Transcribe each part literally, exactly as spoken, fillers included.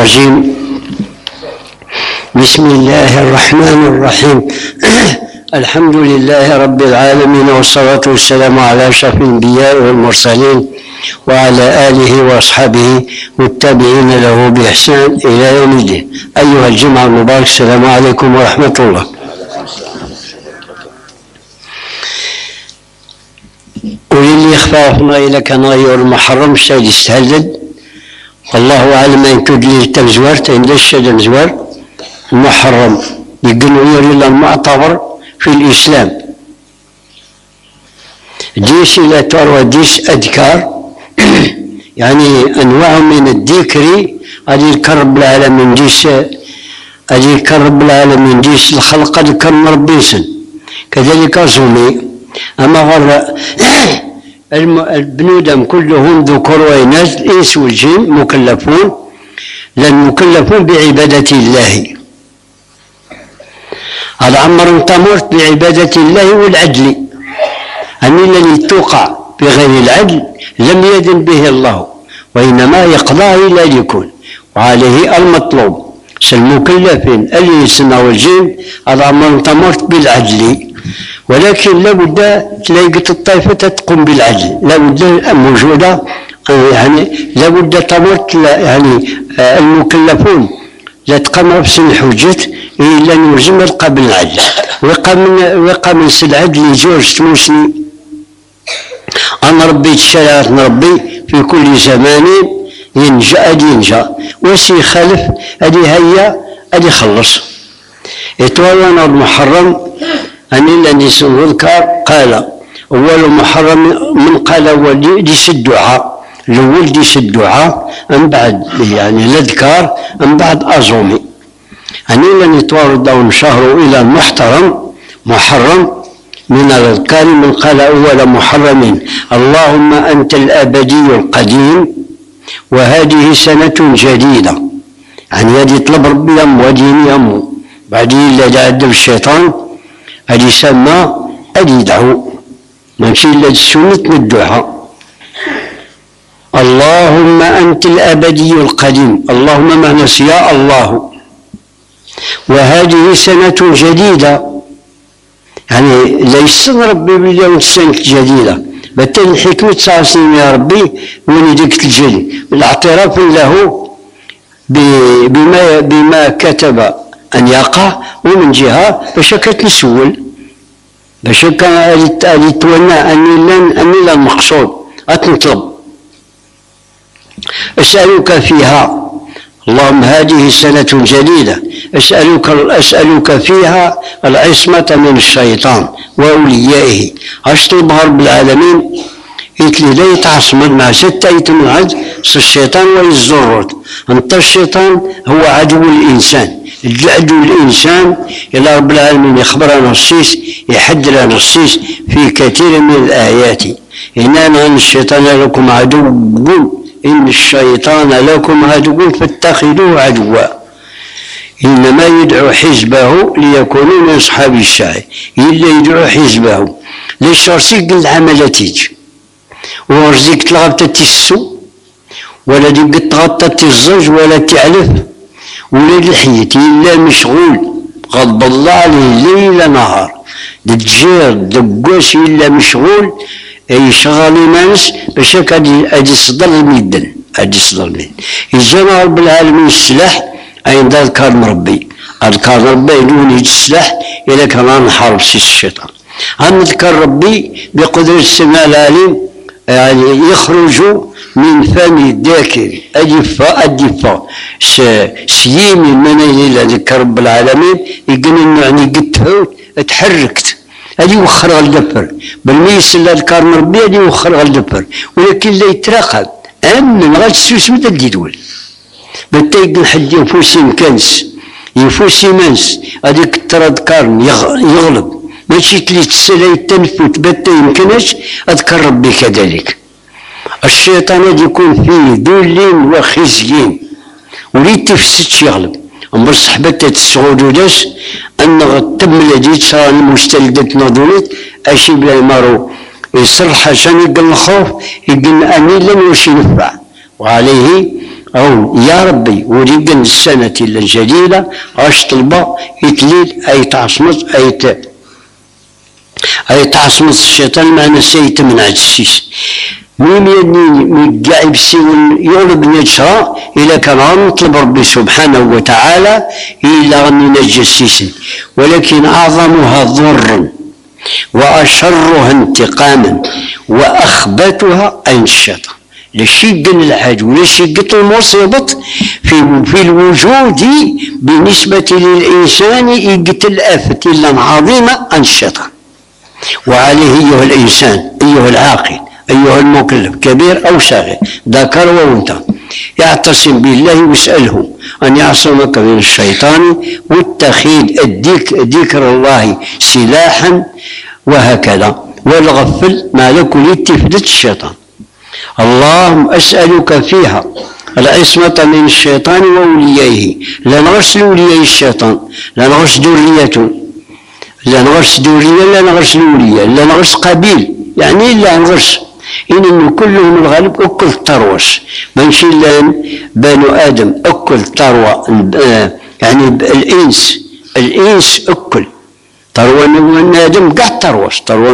الرجيم. بسم الله الرحمن الرحيم. الحمد لله رب العالمين، والصلاة والسلام على أشرف الأنبياء والمرسلين وعلى آله وأصحابه والتابعين له بإحسان إلى يوم الدين. أيها الجمعة المبارك، السلام عليكم ورحمة الله. وللي خفافنا إلى كان غير المحرم الشيء يستهلد، والله أعلم إن كد لي التمزوار تين الشيء مزوار المحرم يقولوا إلى المعتبر في الإسلام. ديش إلى تروى ديش أذكار يعني أنواع من الذكر هذه كرب العالمين ديش هذه كرب العالمين ديش الخلق ذكر ربيسن كذلك زومي. أما غير البنودم كلهم ذكور وإناث الإنس والجن مكلفون، لأن مكلفون بعبادة الله. هذا عمر تمرت بعبادة الله والعدل، أن الذي توقع بغير العدل لم يدن به الله، وإنما يقضى إلا ليكون، وعليه المطلوب المكلفين الإنس والجن. هذا عمر تمرت بالعدل، ولكن لابد تلاقي الطائفة تقوم بالعدل، لابد موجودة يعني لابد تمرت يعني المكلفون لا تقام نفس الحجة إلا نلزم قبل العدل، وقام وقام العدل جورج تموسني. أنا ربيت الشريعة نربي في كل زمان ينجا أدي ينجا، وسي خلف أدي هيا أدي خلص. إتوانا المحرم أن الذي سنذكر قال أول محرم من قال أول ديس الدعاء، الأول ديس الدعاء من بعد يعني الأذكار من بعد أزومي. أن الذي توارد شهر إلى المحترم محرم من الأذكار من قال أول محرم اللهم أنت الأبدي القديم وهذه سنة جديدة. يعني هذه طلب ربي يم وديني يم بعدين إلا دعد الشيطان هذه سمى أدي يدعو ماشي إلا السنة من الدعاء. اللهم أنت الأبدي القديم، اللهم معنى يا الله، وهذه سنة جديدة يعني ليس ربي باليوم السنة الجديدة، بالتالي الحكمة تسع سنين يا ربي وين ديك الجلي الاعتراف له بما بما كتب أن يقع، ومن جهة باش كتنسول باش كان يتولى أني لن أني لن المقصود أتنطلب. أسألك فيها اللهم هذه سنة جديدة، أسألك أسألك فيها العصمة من الشيطان وأوليائه. أشطب رب العالمين يتلي لا يتعصمد مع ستة يتمعد الشيطان ويزرد. أنت الشيطان هو عدو الإنسان، عدو الإنسان إلى رب العالمين يخبرنا السيس يحذرنا السيس في كثير من الآيات. إننا أن الشيطان لكم عدو، إن الشيطان لكم عدو فاتخذوه عدوا، إنما يدعو حزبه ليكونوا من أصحاب السعي. إلا يدعو حزبه ليش رسيق العملتيج ورزيك تلغبت تسو ولا ديك تغطت الزوج ولا تعلف ولا الحيط إلا مشغول غضب الله عليه ليل نهار دجير دقوس إلا مشغول يشغل الناس باش هادي صدر الميدان هادي صدر الميدان. يجانا رب العالمين السلاح أين ذكر ربي أذكر ربي يدون السلاح إذا كان نحارب سيس الشيطان. أنذكر ربي بقدرة السماء العليم يعني يخرج من فم الذاكر أدفا أدفا سيمي من إلى ذكر رب العالمين يقول يعني قد تحركت هذه وخر غالدبر بالميس اللي ذكر ربي هذه وخر غالدبر، ولكن لا يتراقب أمن غاد السوس متى يدول بالتالي حد يفوس يمكنس يفوس يمنس هذيك ترى ذكر يغلب ماشي تلي تسالي التنفت بتا يمكنش أذكر ربي كذلك. الشيطان هذا يكون فيه ذل وخزي وليت تفسدش يغلب. أمر صحبتها السعود وداس أن التم الذي صار المستلدة نظرت أشي بلا يمارو يصرح عشان يقل الخوف يقل أني لن يشي نفع، وعليه أو يا ربي وريقن السنة الجديدة أش طلبة يتليل أي تعصمت أي ت... أي تعصمت الشيطان ما نسيت من عجسيس مين يدني مقاعب سيون يغلب نجرى إلا كان نطلب ربي سبحانه وتعالى إلا غني نجسيس ولكن أعظمها ضرا وأشرها انتقاما وأخبثها أين الشيطان لشيء العدو ولشيء المصيبة في في الوجود بالنسبة للإنسان يقتل آفة إلا عظيمة عن الشيطان. وعليه أيها الإنسان أيها العاقل أيها المكلف كبير أو صغير ذكر وأنثى يعتصم بالله ويسأله أن يعصمك من الشيطان واتخذ ذكر الله سلاحا وهكذا والغفل ما لك لتفدت الشيطان. اللهم أسألك فيها العصمة من الشيطان وأوليائه لا نغش أولياء الشيطان لا نغش ذريته لا نغش ذرية لا نغش الأولياء لا نغش قبيل يعني لا نغش إن كلهم الغالب أكل التروش ماشي بنو آدم أكل تروى يعني الإنس الإنس أكل تروى من آدم قاع تروش تروى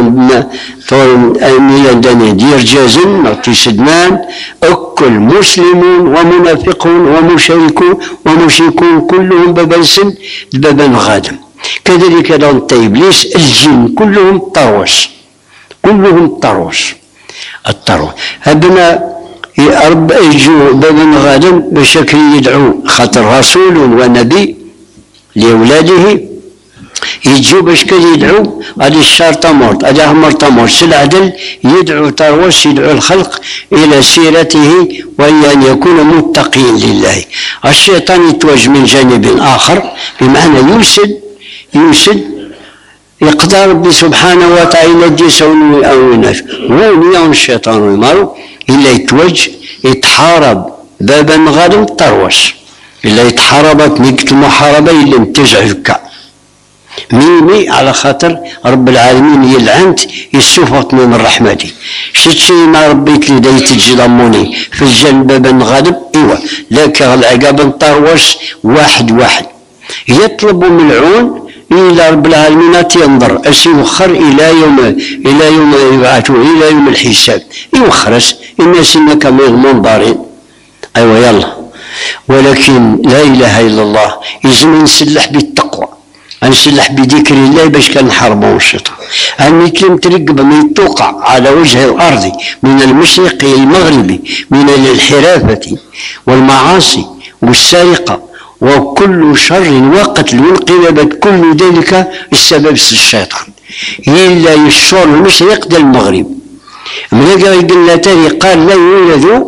ميلان دير جازن نعطي سدمان أكل مسلمون ومنافقون ومشركون ومشركون كلهم ببلسن ببن غادم كذلك دون إبليس الجن كلهم تروش كلهم تروش التروش هبنا رب يجوا ببن غادم بشكل يدعو خاطر رسول ونبي لأولاده يجوا باش كي يدعو هذه الشرطة مرت هذا مرت مرت العدل يدعو تروش يدعو الخلق إلى سيرته وهي أن يكون متقين لله. الشيطان يتوج من جانب آخر بمعنى يوسد يوسد يقدر ربي سبحانه وتعالى يجيسون أو يناش وين الشيطان ويمارو إلا يتوج يتحارب بابا غادم تروش إلا يتحاربت نيك المحاربة إلا انتجعك ميمي على خاطر رب العالمين يلعنت يسوفط من رحمتي شتشي ما ربيت لي دايت تجلموني في الجنب بن غادم ايوه لكن العقاب تروش واحد واحد يطلب ملعون الى رب العالمين ينظر اش يوخر الى يوم الى يوم يبعثوا الى يوم الحساب يوخرس الناس انك منظرين ايوه يلا ولكن لا اله الا الله يلزم نسلح بالتقوى نسلح بذكر الله باش كنحاربوا الشيطان أن ترقب من توقع على وجه الأرض من المشرق إلى المغرب من الانحرافة والمعاصي والسرقة وكل شر وقتل وانقلبت كل ذلك السبب الشيطان إلا يشور المشرق دا المغرب من قلنا تاني قال لا يولد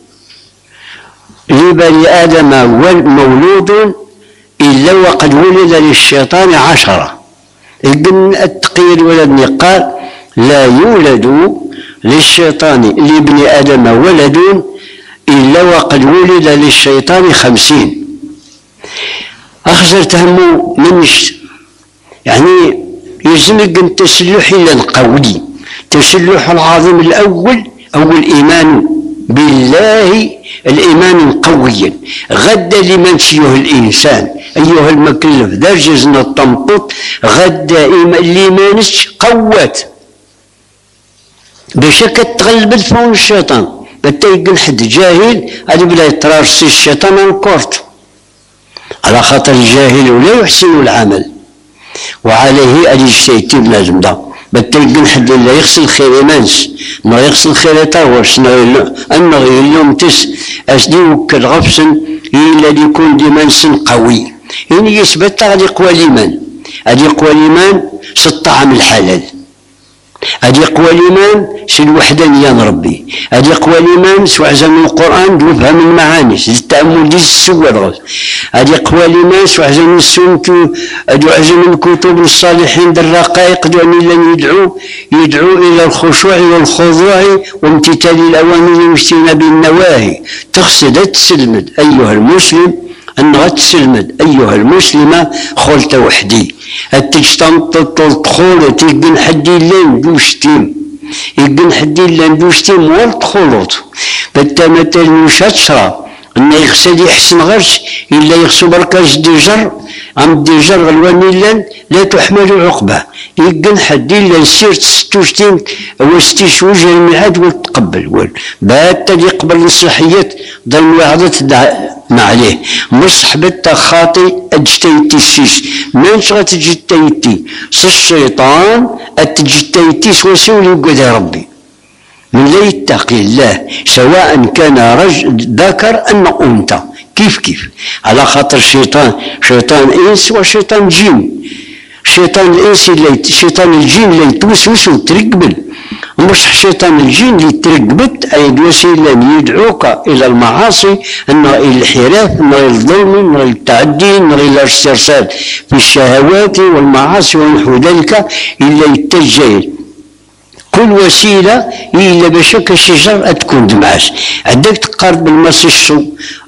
لبني آدم مولود إلا وقد ولد للشيطان عشرة التقي الولد قال لا يولد للشيطان لابن آدم ولد إلا وقد ولد للشيطان خمسين أخزر تهمو منش يعني يلزمك التسلح إلا القولي التسلح العظيم الأول أو الإيمان بالله الإيمان قويا غدا لمن شيه الإنسان أيها المكلف درجزنا التمطط غدا الإيمان قوت بشكل تغلب الفون الشيطان بتيقن حد جاهل هذا بلا يترارسي الشيطان انكورت على خاطر الجاهل ولا يحسن العمل وعليه أن يجتيتي بلازم ده بتيقن حد لا يغسل خير إيمانس ما يغسل خير تاورس أنه اليوم تس أسدي وكل غفصن الذي يكون ديمانس قوي يعني يثبت غادي يقوى الإيمان غادي يقوى الإيمان في الطعام الحلال غادي يقوى الإيمان في الوحدانية ربي غادي يقوى الإيمان سواء زمن القرآن وفهم المعاني التأمل ديال السور غادي يقوى الإيمان سواء زمن السنة دعاء زمن الكتب الصالحين الرقائق دعوا لن يدعو يدعو إلى الخشوع والخضوع وامتثال الأوامر واجتناب النواهي تقصد تسلمد أيها المسلم أن غتسلمد أيها المسلمة خلت وحدي التجتمط تدخل تيقن حدي لين دوشتيم يقن حدي لين دوشتيم والتخلط بالتمثل مشترى أن يقصد يحسن غرش إلا يخصو بركاش ديجر عم ديجر غلوان إلا لا تحمل عقبة يقن حد إلا سيرت ستوشتين وستيش وجه الميعاد وتقبل بات يقبل الصلاحيات ضل وعظة ما عليه مصحبة خاطي أجتيتي الشيش من شغلت أجتيتي الشيطان أتجتيتي سوسولي وقد ربي من لا يتقي الله سواء كان رجل ذكر أم أنثى كيف كيف على خاطر الشيطان شيطان إنس وشيطان جين شيطان الإنس اللي شيطان الجين اللي يتوسوس وترقبل مش شيطان الجين اللي ترقبت أي وسيلة يدعوك إلى المعاصي إلى الانحراف إلى الظلم إلى التعدي إلى الاسترسال في الشهوات والمعاصي ونحو ذلك إلا يتجه كل وسيلة إلا بشك الشجر تكون دمعاش عندك تقارب بالمس الشو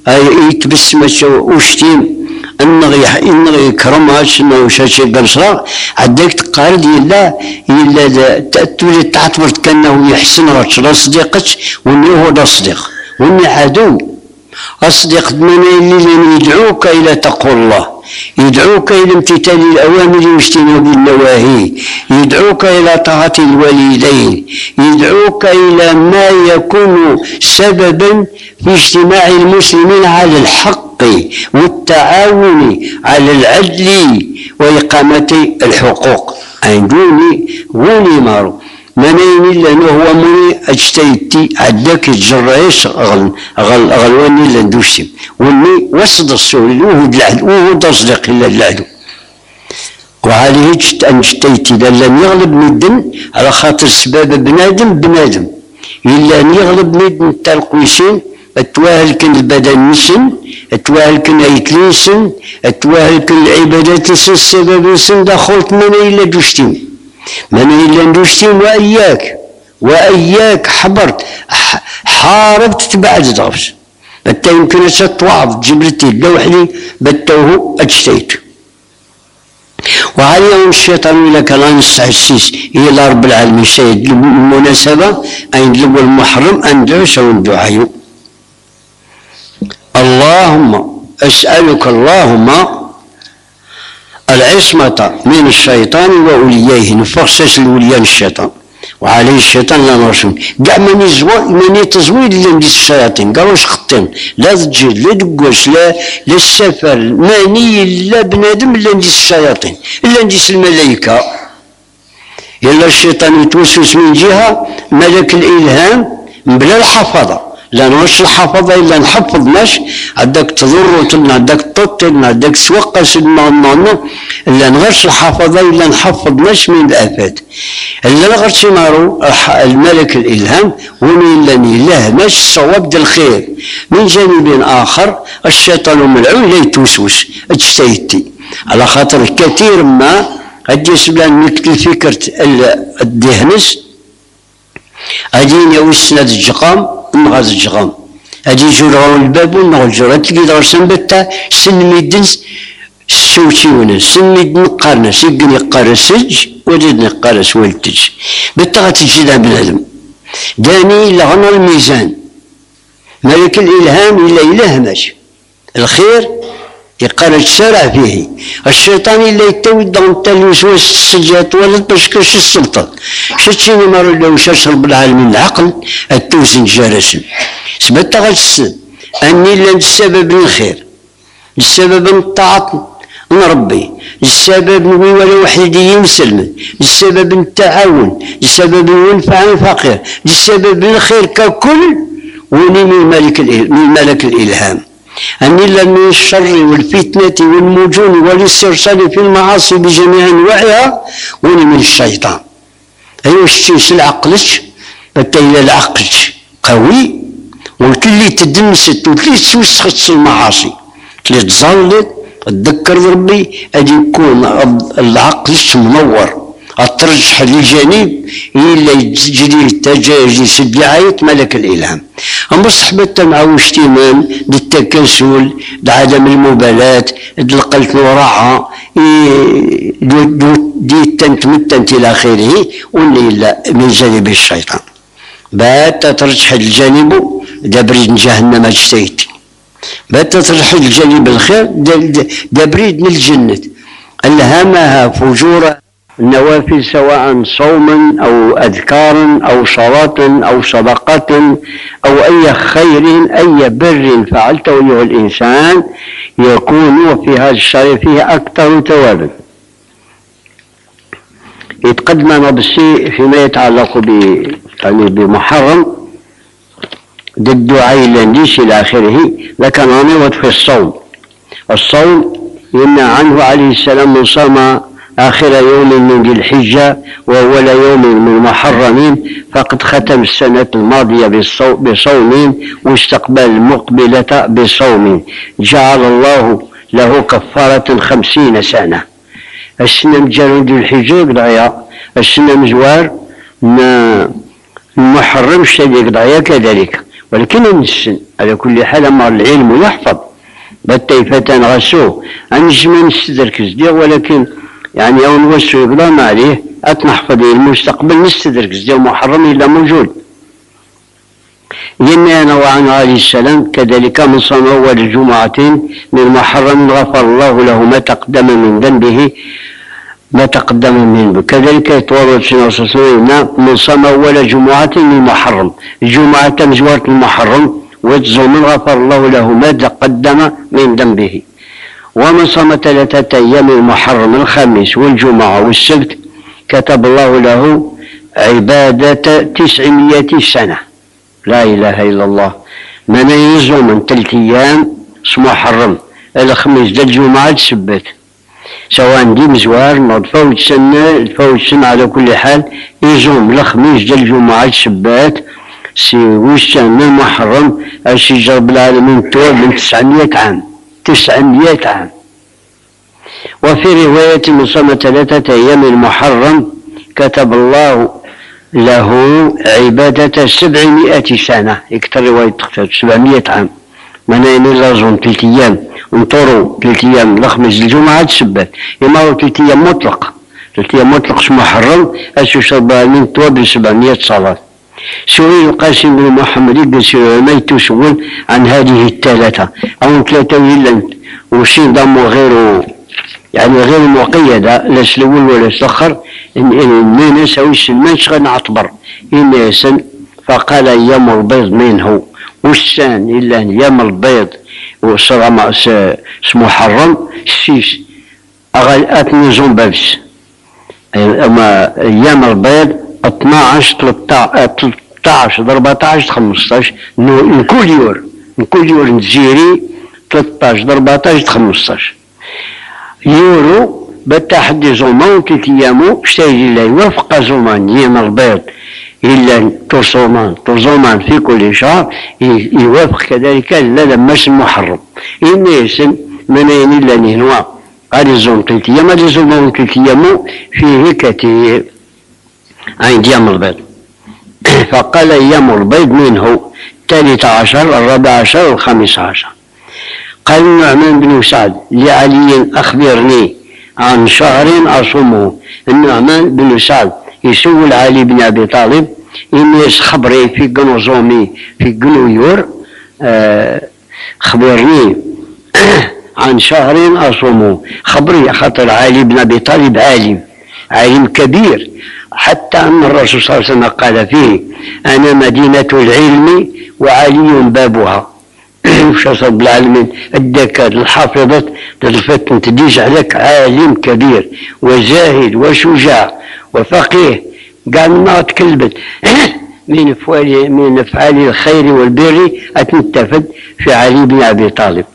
يتبسم وشتيم النغي النغي كرماش انه شاشي قنصرا عندك تقارب إلا إلا تولي تعتبر كأنه يحسن رجل صديقك وإنه هو ده صديق وإنه عدو الصديق من اللي يدعوك إلى تقوى الله يدعوك إلى امتثال الأوامر واجتناب النواهي يدعوك إلى طاعة الوالدين يدعوك إلى ما يكون سببا في اجتماع المسلمين على الحق والتعاون على العدل وإقامة الحقوق عندوني غوني مارو منين لأنه هو مني أجتيتي عداك الجرايش غل غل غلواني لندوشتي وني وسط السوري وهو العدو وهو تصدق إلا العدو وعليه أجتيتي لأن يغلب مدن على خاطر سباب بنادم بنادم إلا أن يغلب مدن التلقويسين اتواهل كن البدن نسن اتواهل كن ايتليسن اتواهل كن العبادات السبب سن دخلت من إلا دوشتين من إلا ندوشتين وإياك وإياك حبرت حاربت تبعد ضربس بتا يمكن تتوعظ جبرتي لوحدي بتوه اجتيت وعليهم الشيطان لك لا نستحسيس إلى رب العالمين سيد المناسبة أين لو المحرم أن دعس وندعيه اللهم أسألك اللهم العصمة من الشيطان وأوليائه نفخصص الوليان الشيطان وعليه الشيطان لا نرسم كاع من يزوى من يتزويد اللي ندير الشياطين كاع واش خطين لا تجد لا دقوش لا لا السفر ماني لا بنادم لا ندير الشياطين الا ندير الملائكه الا الشيطان يتوسوس من جهه ملك الالهام بلا الحفظه لا نوش الحفظة إلا نحفظ ماش عندك تضر وتلنا عندك تطلنا عندك توقس المعنى إلا نغش الحفظة إلا نحفظ ماش من الآفات إلا نغش مارو الملك الإلهام ومن إلا نيله ماش صواب دا الخير من جانب آخر الشيطان ملعون لا يتوسوس اجتيتي على خاطر كثير ما قد يسبلان نكتل فكرة الدهنس أدين يوسنا الجقام نغاز الجغام هادي جرعوا الباب ونغل جرعوا تلقي دار سنبتا سن ميدنس سوتي ونس سن ميدن قارنس يقن يقارس سج وديد يقارس والتج بتا غتجي ذا بنادم داني لغنى الميزان ملك الإلهام إلا إله ماشي الخير يقارج سارع فيه الشيطان إلا يتوي دغنتا الوسواس السجات ولا تبشكش السلطة شتشيني مارو لو شرب العالمين العقل التوزن جارسن سبتا غتسن أني لان السبب الخير السبب الطاعة نربي السبب نوي ولا وحيد يمسلم السبب التعاون السبب ينفع الفقير السبب الخير ككل وني من ملك من ملك الإلهام أني من الشر والفتنة والمجون والاسترسال في المعاصي بجميع أنواعها وني من الشيطان أيوة الشيش العقلش بتا إلى العقل قوي والكل تدنست والكل تسوسخت المعاصي اللي تظلت تذكر ربي أن يكون العقل منور الترجح للجانب إلا يجري التجاج يسد لعاية ملك الإلهام أما صحبتها مع واشتمام للتكاسل لعدم المبالاة لقلت وراعة دي تنت متنت إلى آخره ولا من جانب الشيطان بات ترجح الجانب دبر جهنم اجتيت باتت الحجة لي بالخير دا بريد من الجنة ألهمها فجور النوافل، سواء صوم أو أذكار أو صلاة أو صدقة أو أي خير أي بر فعلته أيها الإنسان يكون في هذا الشهر فيه أكثر ثوابا. يتقدم بالشيء فيما يتعلق ب يعني بمحرم ضد عيلنديش إلى آخره، لكن نموت في الصوم. الصوم يمنع عنه عليه السلام من صام آخر يوم من ذي الحجة وأول يوم من محرم فقد ختم السنة الماضية بصوم واستقبل المقبلة بصوم جعل الله له كفارة خمسين سنة. السنة مجال ذي الحجة يقضيها، السنة مزوار المحرم الشديد يقضيها كذلك، ولكن السن على كل حال أمر العلم يحفظ بالتيفة غسوه أنجم نستدرك زدير، ولكن يعني أو نوسو يقضى ما عليه أتنحفظ المستقبل نستدرك زدير محرم إلا موجود. ينهى نوعا عليه السلام كذلك من صام أول الجمعتين من محرم غفر الله له ما تقدم من ذنبه ما تقدم منه. كذلك يتورد سنة وسنة من صام أول جمعة من محرم الجمعة مزوارة المحرم ويتزوم غفر الله له ما تقدم من ذنبه. ومن صام ثلاثة أيام المحرم الخميس والجمعة والسبت كتب الله له عبادة تسعمائة سنة. لا إله إلا الله. من يزوم من ثلاث أيام اسمه محرم الخميس دا الجمعة السبت، سواء دي مزوار نوض فوت سنة الفوت سنة على كل حال يزوم الخميس دا الجمعة السبت سي وشان من محرم أشي جرب العالمين توب من تسعمائة عام تسعمائة عام. وفي رواية من صام ثلاثة أيام المحرم كتب الله له عبادة سبعمائة سنة. يكتر رواية تختار سبعمائة عام. من أين لازم ثلاث أيام انطروا ثلاث أيام الخميس الجمعة تسبت إما هو ثلاث أيام مطلق ثلاث أيام مطلق اسمه محرم أشي جرب العالمين توب سبعمائة صلاة. سئل القاسم بن محمد يقول ما يتسول عن هذه الثلاثة أو ثلاثة ولا وشي ضم غير يعني غير مقيدة لا الأول ولا الآخر إن نسوي سلمانش غنعتبر الناس. فقال أيام البيض منه والسان إلا أيام البيض وصرم اسمه حرم سيس أغلقتني زنبابس أما أيام البيض اثناعش ثلاثة أربعتاش خمسطاش نكل يور نكل يور نزيري ثلاثة أربعتاش خمسطاش يورو بالتحدي زومان تتيامو شتاجي لا يوافق زومان يام البيض إلا ترزومان ترزومان في كل شهر يوافق كذلك لا لما اسم محرم إن يسن من أين إلا نهنوا غادي زوم تلتيام غادي زومان تلتيامو فيه كثير عند يام البيض. فقال أيام البيض منه الثالث عشر الرابع عشر والخامس عشر. قال النعمان بن سعد لعلي أخبرني عن شهر أصومه. النعمان بن سعد يسول علي بن أبي طالب إني خبري في قنوزومي في قنويور آه خبرني عن شهر أصومه. خبري خاطر علي بن أبي طالب عالم عالم كبير حتى أن الرسول صلى الله عليه وسلم قال فيه أنا مدينة العلم وعلي بابها. وش رب العالمين الدكات الحافظات تلفتن تديش عليك عالم كبير وزاهد وشجاع وفقيه قال ما تكلبت من افعال من افعال الخير والبر اتنتفد في علي بن ابي طالب.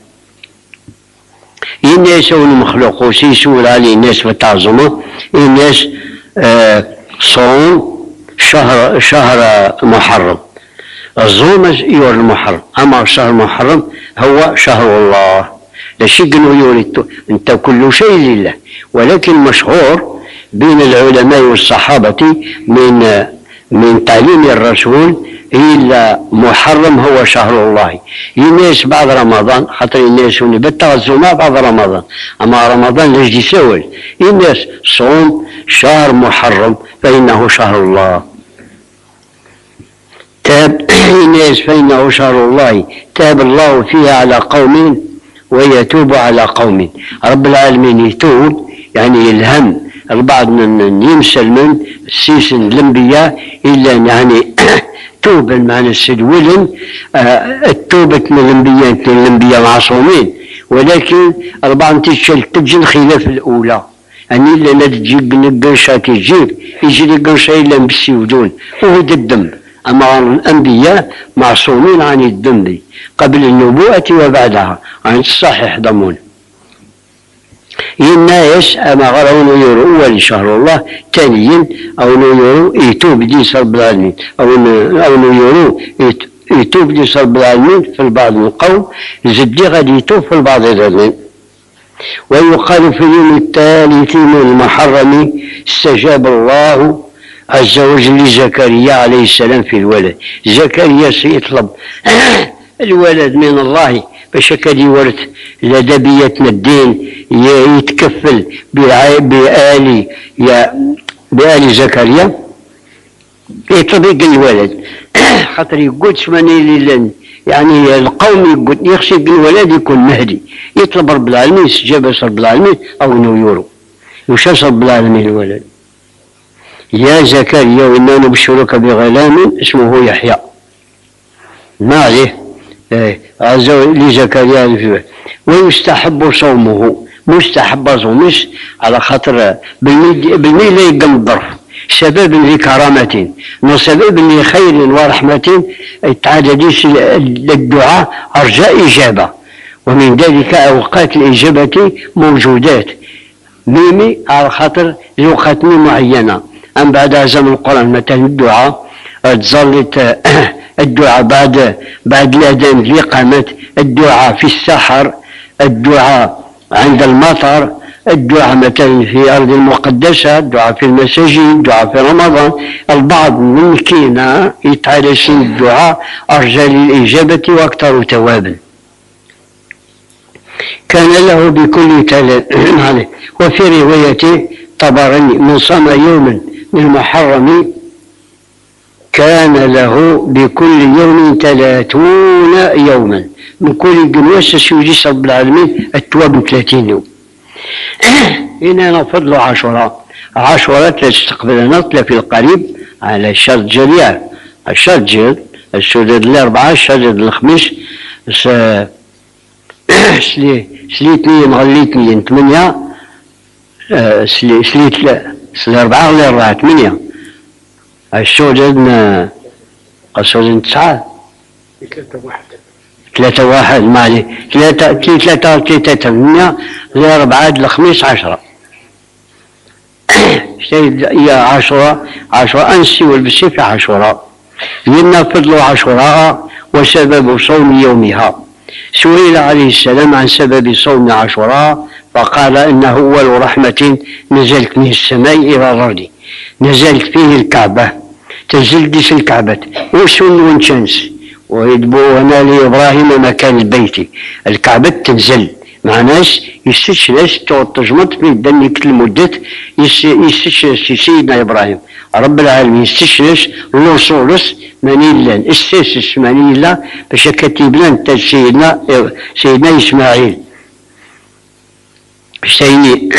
الناس المخلوق وسيسول عليه الناس بتعظمه الناس آه صوم شهر شهر محرم الصوم يور المحرم. أما الشهر المحرم هو شهر الله لا شيء يورد أنت كل شيء لله. ولكن مشهور بين العلماء والصحابة من من تعليم الرسول إلا محرم هو شهر الله. الناس بعد رمضان خاطر الناس بتغزوا ما بعد رمضان أما رمضان ليش يسول الناس صوم شهر محرم فإنه شهر الله. تاب الناس فإنه شهر الله تاب الله فيها على قوم ويتوب على قوم. رب العالمين يتوب يعني يلهم البعض من يمسل من السيسن الانبياء الا يعني توبا معنى السد ولن التوبة من الانبياء الانبياء معصومين، ولكن البعض تشل تجي الخلاف الاولى يعني الا لا تجي قرشة تجيب يجري قرشة الا بالسيودون وهو الذنب. اما الانبياء معصومين عن الذنب قبل النبوءة وبعدها عن الصحيح ضمون. الناس اما غرون يورو اول شهر الله ثانيا او يورو يتوب دي رب العالمين او او يورو يتوب دي رب العالمين في البعض من القوم زدي غادي يتوب في البعض الآخرين. ويقال في اليوم الثالث من المحرم استجاب الله عز وجل لزكريا عليه السلام في الولد. زكريا سيطلب الولد من الله باش كان يورث لدبيتنا الدين يتكفل بآل بآل زكريا يطلب الولد خاطر يقول شماني لله يعني القوم يقول يخشى الولد يكون مهدي. يطلب رب العالمين استجابة رب العالمين او انه يورو يشاش رب العالمين الولد. يا زكريا وإنا نبشرك بغلام اسمه يحيى. ما عليه عز لزكريا. ويستحب صومه مستحب صومش على خاطر بالميل يقم الظرف سبب لكرامة وسبب لخير ورحمة تعدديش للدعاء رجاء إجابة، ومن ذلك أوقات الإجابة موجودات ميمي على خاطر لوقات معينة. أم بعد زمن القرآن مثلا الدعاء تظلت الدعاء بعد بعد الأذان الإقامة، الدعاء في السحر، الدعاء عند المطر، الدعاء مثلا في أرض المقدسة، الدعاء في المساجد، الدعاء في رمضان. البعض ممكن يتعالج الدعاء أرجى للإجابة وأكثر ثوابا. كان له بكل تل وفي رواية طبراني من صام يوما من المحرم كان له بكل يوم ثلاثون يوما. من كل جنوس يجي رب العالمين التواب ثلاثين يوم. هنا فضل عشرة عشرة تستقبل نطلة في القريب على الشهر الجليل الشهر الجليل السداد الأربعة الشهر الخميس سلي سليتني مغليتني ثمانية سلي سليت سلي أربعة ولا أربعة ثمانية السداد السداد تسعة ثلاثة واحد ثلاثة واحد مالي ثلاثة ثلاثة ثلاثة ثمانية لأربعة الخميس عشرة يا عشرة عشرة أنسي والبسي في عشرة لنا فضل عشرة وسبب صوم يومها. سئل عليه السلام عن سبب صوم عاشوراء فقال إنه أول رحمة نزلت من السماء إلى الأرض، نزلت فيه الكعبة، تنزل ديس الكعبة وسن ونشنس ويدبونا لإبراهيم مكان البيت، الكعبة تنزل مع ناس يستشرس تجمط في دنيك المدة يستشرس سيدنا إبراهيم رب العالمين يستشرس لوصولس منيلا استسس منيلا باش كتب لنا سيدنا سيدنا إسماعيل سيدي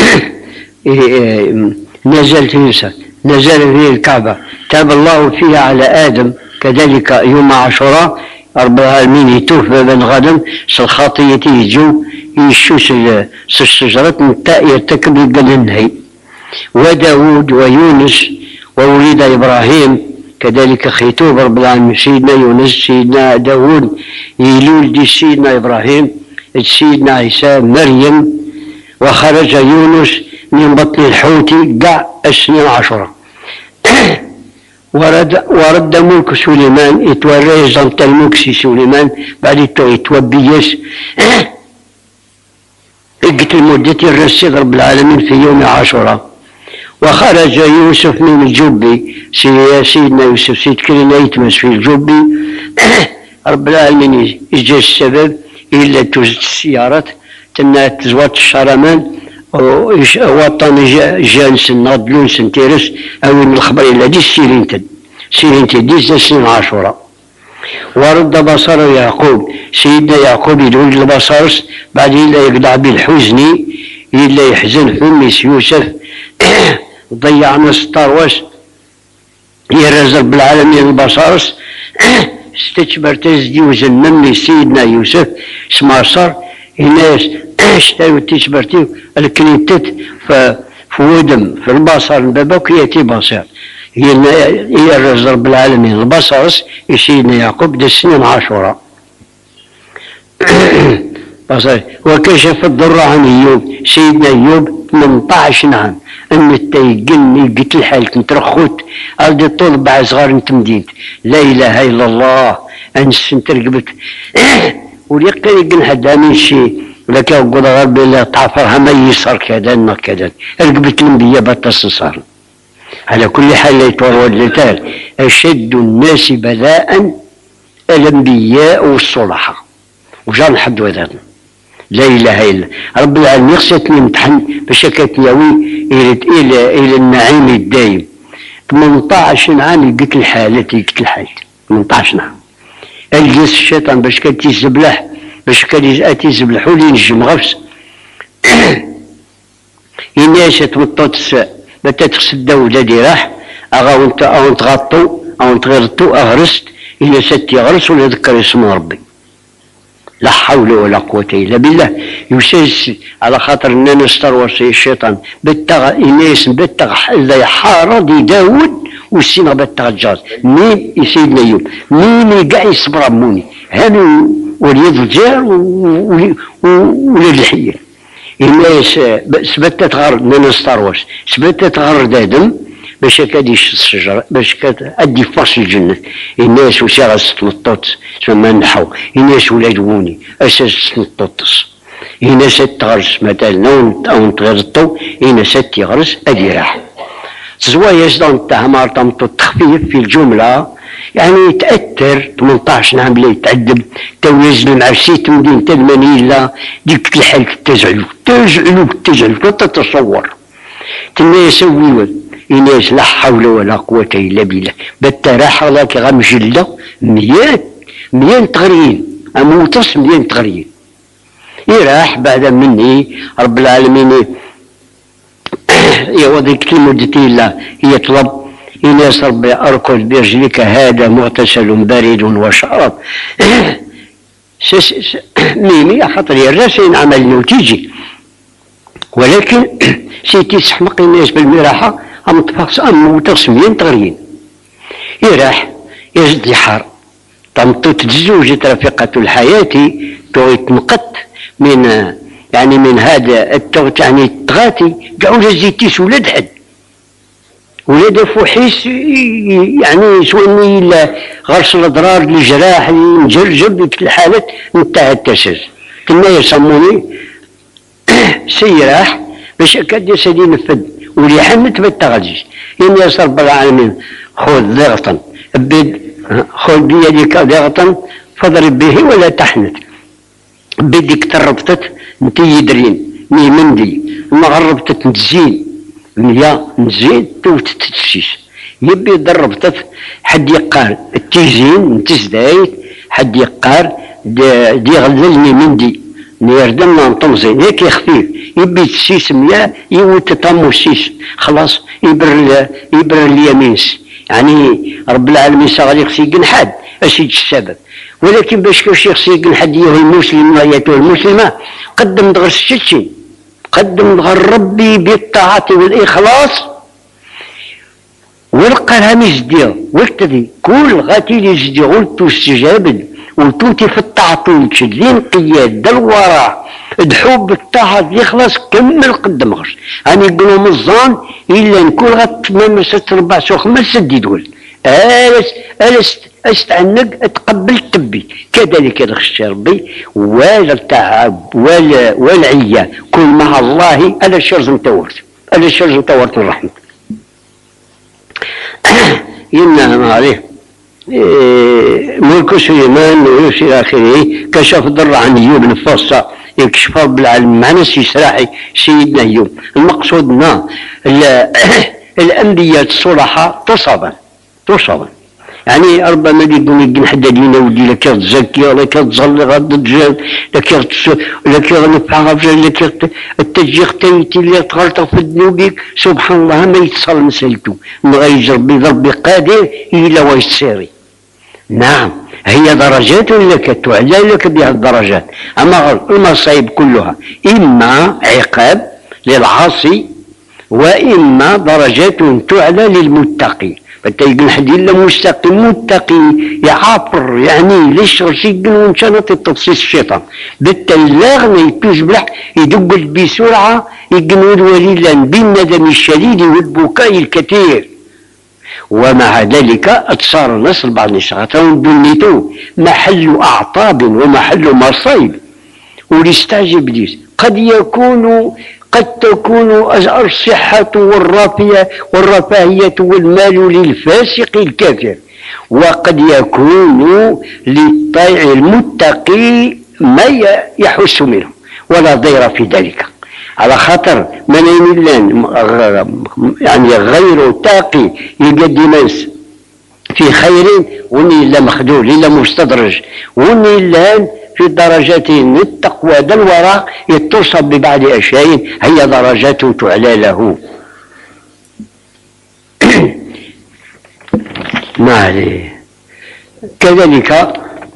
نزل في نزل في الكعبة تاب الله فيها على آدم كذلك يوم عاشوراء رب العالمين يتوف بابن غدم سالخاطية يجو يشوش الشجرة نتا يرتكب القل النهي. وداود ويونس وولد إبراهيم كذلك خيتوب رب العالمين سيدنا يونس سيدنا داود يلولد سيدنا إبراهيم سيدنا عيسى مريم وخرج يونس من بطن الحوت قع السنين عشرة. ورد ورد ملك سليمان يتورى زنط الملك سليمان بعد يتوبيس قلت المدة الرسيد رب العالمين في يوم عاشوراء. وخرج يوسف من الجب سيدنا يوسف سيد كرينا يتمس في الجب رب العالمين يجي السبب إلا توزت السيارات تنا تزوات الشرمان وطن جانس نضلون سنتيرس أو من الخبر إلا دي سيرينتد سيرينتد دي سنين عاشوراء. ورد بصر يعقوب، سيدنا يعقوب يدول البصر بعدين لا يقلع بالحزن إلا يحزن حميس يوسف ضيع نص طرواس يرزق بالعالمين البصارس استجبر تزدي وزنمي سيدنا يوسف اسمها صار الناس اشتروا تجبرتي الكنيتت فودم في البصر بابك ياتي بصير هي هي الرزق بالعالمين البصارس سيدنا يعقوب دسنين عاشوراء بصر وكشف الضر عن ايوب، سيدنا ايوب ثمانية عشر عام ان التيقن قلت الحال ترخوت ارضي طول بعد صغار نتمدينت لا اله الا الله انس ترقبت وليقل يقن حدا من شيء لك يقول غرب الله تعفرها ما يسر كذا ما كذا رقبت الانبياء بتصصار. على كل حال لا يتورد لتال اشد الناس بلاء الانبياء والصلحاء وجان حد وذاتنا لا اله الا رب العالمين يقصدني امتحن باش كتناوي الى الى الى النعيم الدائم. ثمانية عشر عام قلت الحالة قلت الحالة ثمانية عشر عام الجنس الشيطان باش كتيزبلح باش كتيزبلحو لي نجم غفس الناس تمطوط متى تغسل الدولة دي راح اغا وانت او تغطو او تغرطو اغرست الى ستي غرس ولا ذكر اسم ربي لا حول ولا قوة إلا بالله. يسيس على خاطر أننا نستروس الشيطان بالتغ إناس بالتغ إذا حارض داود والسينا بالتغ الجاز مين سيدنا أيوب مين يقع يصبر موني هانو وليد الجار وليد الحية الناس سبتت غار نستروس سبتت غار دادم باش كاديش الشجرة باش كادي فرش الجنة الناس وسيغا ستمطوط ثم نحو الناس ولاد ووني اساس ستمطوطس الناس تغرس مثلا او نتغرطو الناس تغرس ادي راح زوايا زدان تاع مارطا مطوط تخفيف في الجملة يعني يتأثر ثمانية عشر عام لا يتعذب توازن المعرسيت مدينة المنيلة ديك الحال تزعلو تزعلو تزعلو لا تتصور تما يسوي الناس لا حول ولا قوة إلا بالله بالتراحة لك غام جلة ميان ميان تغرين أموتس ميان تغرين يراح بعد مني رب العالمين يوضيك كلمة الله يطلب الناس ربي أركض برجلك هذا مغتسل بارد وشراب ميمي خاطر الراسين عمل نوتيجي ولكن سيتي سحمق الناس بالمراحة أم تفاقس أم وتصميم تغرين يراح يزد حار تمطوط تزوج رفيقة الحياة تويت نقط من يعني من هذا التغت يعني التغاتي قعوا زيتيس ولاد حد ولاد فوحيس يعني سواني إلا غرس الأضرار لجراح مجرجب في الحالة انتهى التسز كما يسموني سيراح باش أكاد يسدي نفذ ولي حمت بالتغجيج إن يا رب العالمين خذ ضغطا بد خذ بيدك ضغطا فاضرب به ولا تحنث بدك تربطت انت يدرين مي مندي ما غربتت نتزين ميا نزين توت تتفشيش يبي ضربتت حد يقال التيزين تزدايت حد يقال دي, دي غللني مندي نيردم نطمزين هيك خفيف يبي تسيس مياه يوت تطمو السيس خلاص يبر يبر اليمينس يعني رب العالمين صغير يقسي حد اش السبب ولكن باش كاش يقسي حد يهو المسلم وياته المسلمه قدم دغر الشتشي قدم دغر ربي بالطاعه والاخلاص والقلم يزدير وقتدي كل غاتي يزدير قلت استجابد وتوتي في الطاعه وتشدين قياد دل وراء دحوب بالطاعه يخلص كمل قدم غش اني يقولوا من الظان الا نكون غتمام ست ربع سو خمس سدي تقول الس الس استعنق تقبل تبي كذلك يخشى ربي ولا التعب ولا والعيا كل مع الله الا الشر متورت الا الشر متورت الرحمه يمنع ما عليه إيه ملك سليمان ويوسف الى اخره كشف ضر عن ايوب نفاصه يكشف رب العالمين معنا سراحي سيدنا ايوب المقصودنا الانبياء الصلحاء تصابا تصابا يعني ربما يقول لك حدا لينا ودي لك تزكي ولا كتصلي غد الدجال لك لك غنفع غفجان لك التجيغ تيتي اللي تغلط في ذنوبك سبحان الله ما يتصل مسألته ما غيجرب ربي قادر إلا ويسيري. نعم هي درجات لك تعلى لك بها الدرجات. أما المصايب كلها إما عقاب للعاصي وإما درجات تعلى للمتقي. فتيقول حد إلا مستقي متقي يعافر يعني ليش رشيد وإن شانت التفصيص الشيطان بالتلاغ ما يتوش بلح يدقل بسرعة يقنود وليلا بالندم الشديد والبكاء الكثير. ومع ذلك اتصار نصر بعض الشياطين دنيتو محل أعطاب ومحل مصايب. وليستعجب ديس قد يكون قد تكون الصحة والرافية والرفاهية والمال للفاسق الكافر، وقد يكون للطائع المتقي ما يحس منه ولا ضير في ذلك. على خاطر من يملان يعني غير تاقي يقدم في خير وني لا مخذول الا مستدرج وني لان في درجات التقوى ذا الوراء يتصب ببعض اشياء هي درجات تعلى له. ما عليه. كذلك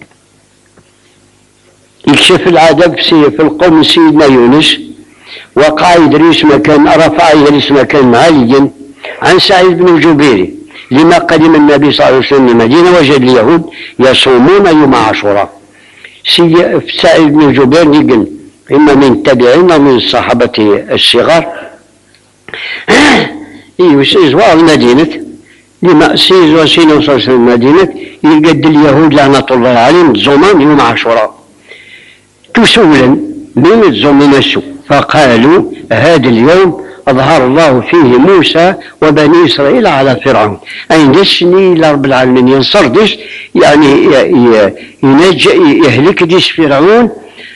يكشف العذاب في القوم سيدنا يونس وقع إدريس مكان رفع إدريس مكان عاليا عن سعيد بن جبير لما قدم النبي صلى الله عليه وسلم المدينة وجد اليهود يصومون يوم عاشوراء. سعيد بن جبير نقل إما من التابعين ومن الصحابة الصغار يزوى المدينة لما سيزوى سيدنا صلى الله عليه وسلم المدينة يقد اليهود لعنة الله عليهم الزمان يوم عاشوراء تسولا من الزمان السوء فقالوا هذا اليوم أظهر الله فيه موسى وبني إسرائيل على فرعون أي نسني إلى رب العالمين ينصر ديش يعني ينجي يهلك ديش فرعون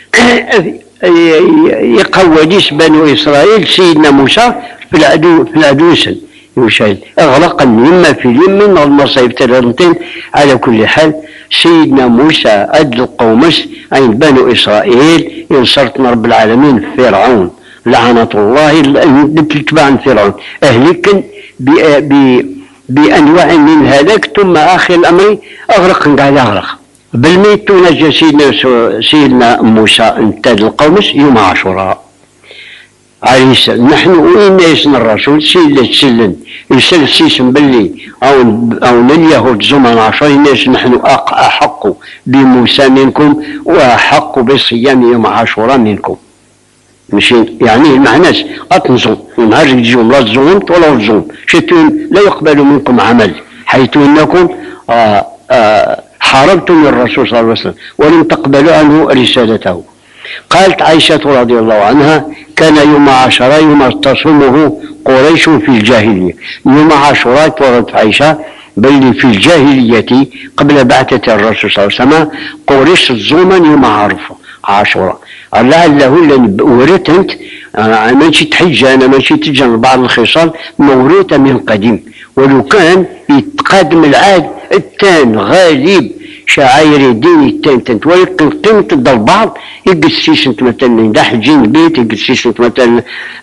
يقوى ديش بنو إسرائيل سيدنا موسى في العدو في العدو سن أغلق مما في اليمن والمصايب تلرنتين. على كل حال سيدنا موسى أدل القومس أي بنو إسرائيل ينصرتنا رب العالمين فرعون لعنة الله تتبع فرعون أهلك بأنواع من هلاك ثم آخر الأمر أغرق قال أغرق بالميت نجى سيدنا, سيدنا موسى انتاد القومس يوم عاشوراء عليه السلام. نحن وإن يسن الرسول سيدنا تسلن يسل سيسن باللي أو أو اليهود زمن عشر الناس نحن أحق بموسى منكم وأحق بصيام يوم عاشوراء منكم. مش يعني المعناش أتنصم ونهار يجيهم لا تزومت ولا تزوم شتون لا يقبل منكم عمل حيث إنكم آآ آآ حاربتم الرسول صلى الله عليه وسلم ولم تقبلوا عنه رسالته. قالت عائشة رضي الله عنها كان يوم عاشوراء يوم تصومه قريش في الجاهلية. يوم عاشوراء تورط عائشة بل في الجاهلية قبل بعثة الرسول صلى الله عليه وسلم قريش الزومن يوم عرفه عاشوراء لعله لأن ورثت أنا ماشي تحج أنا ماشي تجن بعض الخصال مورثة من قديم ولو كان يتقدم العاد التان غالب شعائر الدين التان تنتولك قيمة البعض يقسيش انت مثلا يدح جين بيت يقسيش انت مثلا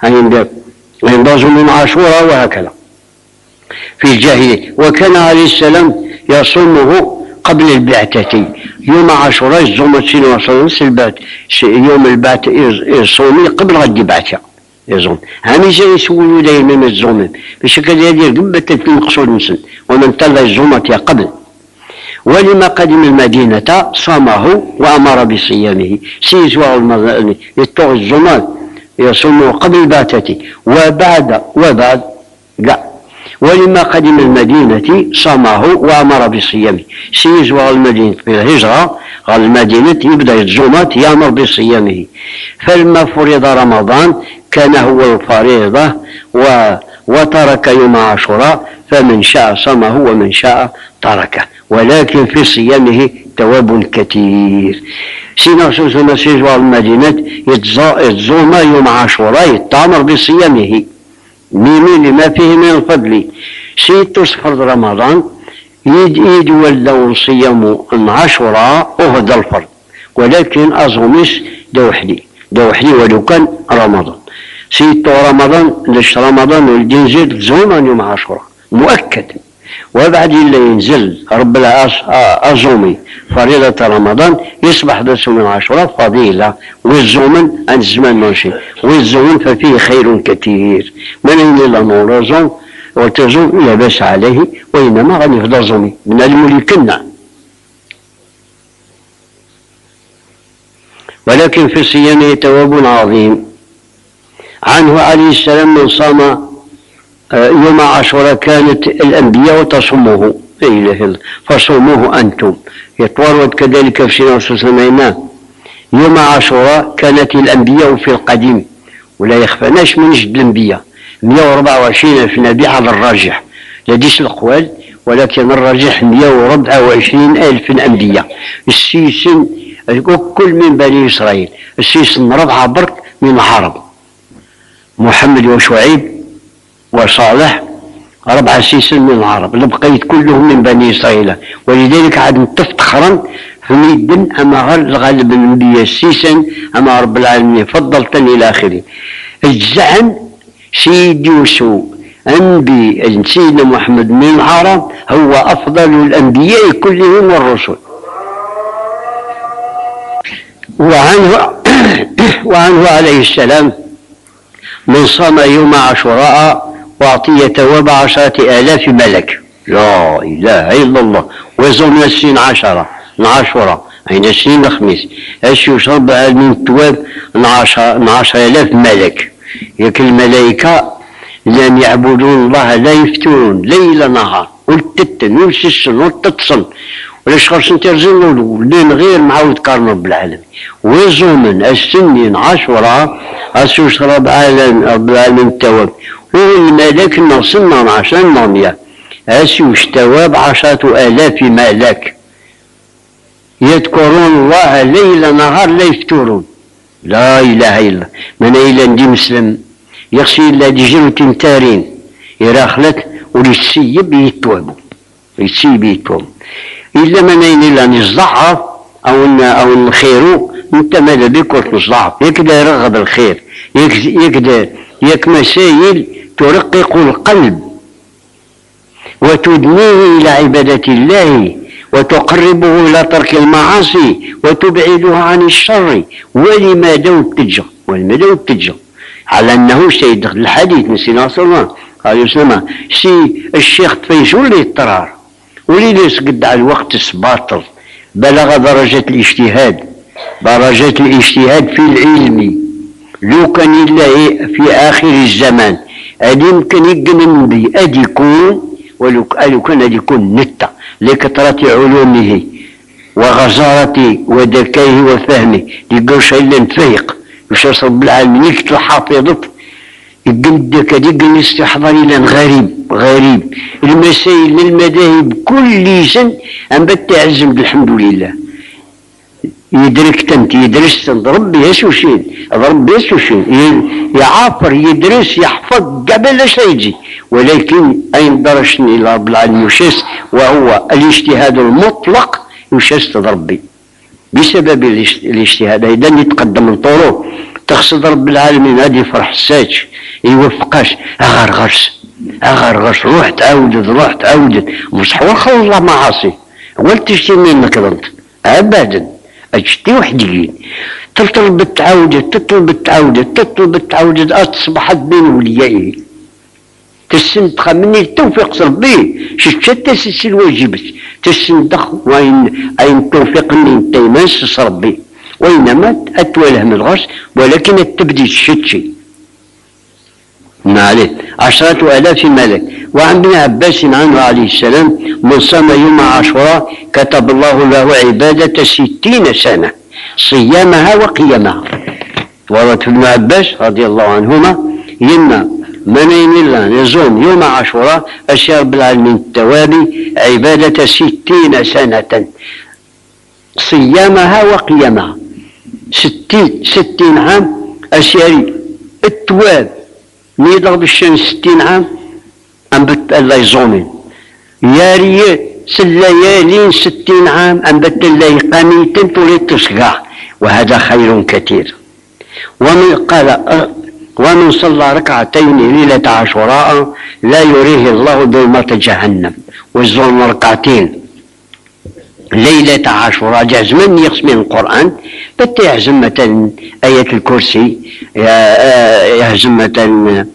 ينبازوا من عاشوراء وهكذا في الجاهلية. وكان عليه السلام يصومه قبل البعثة يوم عاشوراء الزوم سنة وصلت البعث يوم البعث يصومي قبل غد بعثة يزوم هاني زي يسولوا دائما من الزوم بشكل يدير قبة المقصود نسن ومن تلا الزومة قبل. ولما قدم المدينة صامه وأمر بصيامه سيزوى يتوغ الزمان يصومه قبل البعثة وبعد وبعد لا ولما قدم المدينة صامه وأمر بصيامه سيزوى المدينة في الهجرة قال المدينة يبدأ الزومات يأمر بصيامه. فلما فرض رمضان كان هو الفريضة و وترك يوم عاشوراء فمن شاء صامه ومن شاء تركه ولكن في صيامه تواب كثير. سيدنا رسول الله سيزوى المدينة يتزوم يوم عاشوراء يتأمر بصيامه ميمين لما فيه من الفضل. سيد تصفر رمضان يد يد ولاو نصيامو عاشوراء وهذا الفرض، ولكن أزوميس دوحدي دوحدي ولو كان رمضان سيتو رمضان لش رمضان ولدي نزيد زوما يوم عاشوراء مؤكد. وبعد اللي ينزل رب أزومي فريضة رمضان يصبح ذا من عاشوراء فضيلة، والزومن عن الزمان ماشي، والزومن ففيه خير كثير من إلا نورزون وتزوم لا بأس عليه، وإنما غني في زومي من الملكنا. ولكن في صيامه ثواب عظيم. عنه عليه السلام من صام يوم عاشوراء كانت الأنبياء تصومه فصوموه أنتم يتورد كذلك في سنة سنة. يوم عاشوراء كانت الأنبياء في القديم، ولا يخفناش من جد الأنبياء مئة وأربعة وعشرين ألف نبي على الراجح، لديش الأقوال ولكن الراجح مئة وأربعة وعشرين ألف أنبياء. السيسن كل من بني إسرائيل، السيسن ربعة برك من العرب، محمد وشعيب وصالح ربعة سيسن من العرب، البقيت كلهم من بني إسرائيل. ولذلك عاد نتفتخرا في ميدن أما غالب الأنبياء السيسن أما رب العالمين فضلتني إلى آخره. الجزعن سيد يوسف أنبي سيدنا محمد من العرب هو أفضل الأنبياء كلهم والرسل. وعنه وعنه عليه السلام من صام يوم عاشوراء وأعطي ثواب عشرة آلاف ملك. لا إله إلا الله. وزن السين عشرة عاشوراء عين السين الخميس اش يشرب من الثواب عشرة آلاف ملك. ياك الملائكة لأن يعبدون الله لا يفترون ليل نهار والتتن والسسن والتتصن ولاش خاصن ترزلوا لين غير معاود كارن رب العالمين. وزمن السنين عاشوراء اسو يشرب عالم رب العالمين الثواب، والملك نصنا عشان نوميا اسو الثواب عشرة آلاف ملك يذكرون الله ليل نهار لا يفترون. لا إله إلا الله. من إلا ندي مسلم يغسل إلا دي جرو تمتارين يراخلت وليسيب يتوابوا يسيب يتوابوا إلا من أين إلا نزعف أو أو الخير أنت ماذا بك وتنزعف يكدا يرغب الخير يكدا يك مسائل ترقق القلب وتدنيه إلى عبادة الله وتقربه إلى ترك المعاصي وتبعده عن الشر. ولماذا التجة ولماذا التجة على أنه سيد الحديث نسينا صلى الله عليه وسلم سي الشيخ فيزول الاضطرار ولي يسقد على الوقت السباطل بلغ درجة الاجتهاد درجة الاجتهاد في العلم لو كان الله في آخر الزمان أدي يمكن يقنن بي أدي يكون ولو كان أدي يكون نتا لكثرة علومه وغزارته وذكائه وفهمه يقولش إلا نفيق وش رب العالمين يكتب حافظك يقلدك ديك الاستحضار إلى غريب غريب المسائل المذاهب كل سن أم بتعزم بالحمد لله يدرك تنت يدرس ربي يسوشين ربي يسوشين يعافر يدرس يحفظ قبل لا يجي، ولكن أين درجني إلى رب العالمين يشيس وهو الاجتهاد المطلق يشيس ربي بسبب الاجتهاد إذا يتقدم الطرق تقصد رب العالمين هذه فرح الساج يوفقاش أغرغش أغرغش روح تعودد روح تعودد مصح وخل الله معاصي ولتشتي منك انت أبدا أجتي وحدين تطلب التعودد تطلب التعودد تطلب التعودد أصبحت بين وليائه تسندخ مني التوفيق ربي شتى سلسل واجبك تسندخ وين أين التوفيق من تيمس ربي وإنما أتوله من الغش ولكن التبديل شتشي عليه عشرة آلاف ملك. وعن ابن عباس عنه عليه السلام من صام يوم عاشوراء كتب الله له عبادة ستين سنة صيامها وقيامها. ورد ابن عباس رضي الله عنهما يما من الله يزوم يوم عاشوراء أشار بالعالمين التوابي عبادة ستين سنة صيامها وقيامها ستين ستين عام أشاري التواب نيضغ بالشمس ستين عام أم بت الله يزومين يا ريت سليالين ستين عام أنبت الله قاميتا تريد تصقع، وهذا خير كثير. ومن قال ومن صلى ركعتين ليلة عاشوراء لا يريه الله ظلمة جهنم. والظلم ركعتين ليلة عاشوراء جازما يقسم من القرآن بتيعزم مثلا آية الكرسي، يهزم مثلا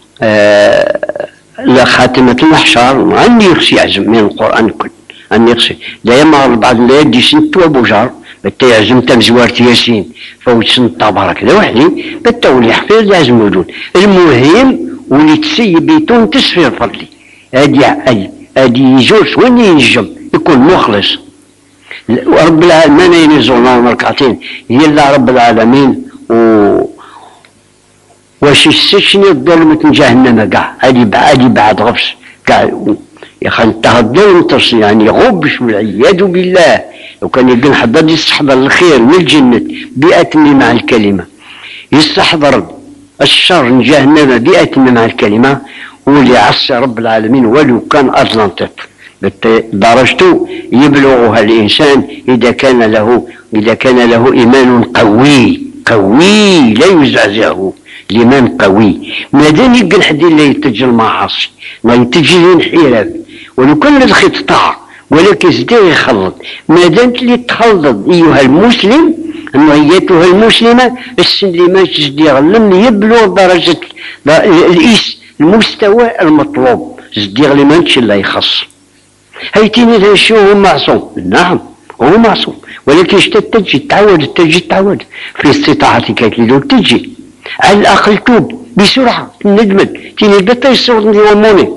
خاتمة المحشر، أن يخشي يعزم من القرآن كل أن يخشي دائما بعض الآيات دي سنت وبوجار بتيعزم تمزوار ياسين فوت سنت تبارك لوحدي بتولي حفيظ لازم وجود. المهم ولي تسي بيتون تسفير فضلي هادي هادي هادي يجوز وين ينجم يكون مخلص. ورب العالمين ينزلنا ركعتين يلا رب العالمين و واش السجن الظلمة جهنم كاع هادي بعد بعد غفص كاع يا خي انتهى الظلم يعني غبش والعياذ بالله. لو كان يقول حضر يستحضر الخير من الجنة بأتم مع الكلمة، يستحضر الشر جهنم بأتم مع الكلمة، واللي عصى رب العالمين ولو كان أظلمت درجته يبلغها الإنسان إذا كان له إذا كان له إيمان قوي قوي لا يزعزعه. الإيمان قوي ما دام يقول حد لا يتجي المعاصي ما يتجي الانحراف، ولو كان الخيط طاع ولكن زدا يخلط. ما دامت اللي تخلط أيها المسلم أنه أيتها المسلمة السن اللي ما تجدي يغلم يبلغ درجة الإيس المستوى المطلوب زدي غلي ما نتش لا يخص. هيتيني هذا الشيء هو معصوم، نعم هو معصوم، ولكن تجي تعود تجي تعود في استطاعتك كي تجي على الأقل توب بسرعة ندمت تيني بطل الصوت يوموني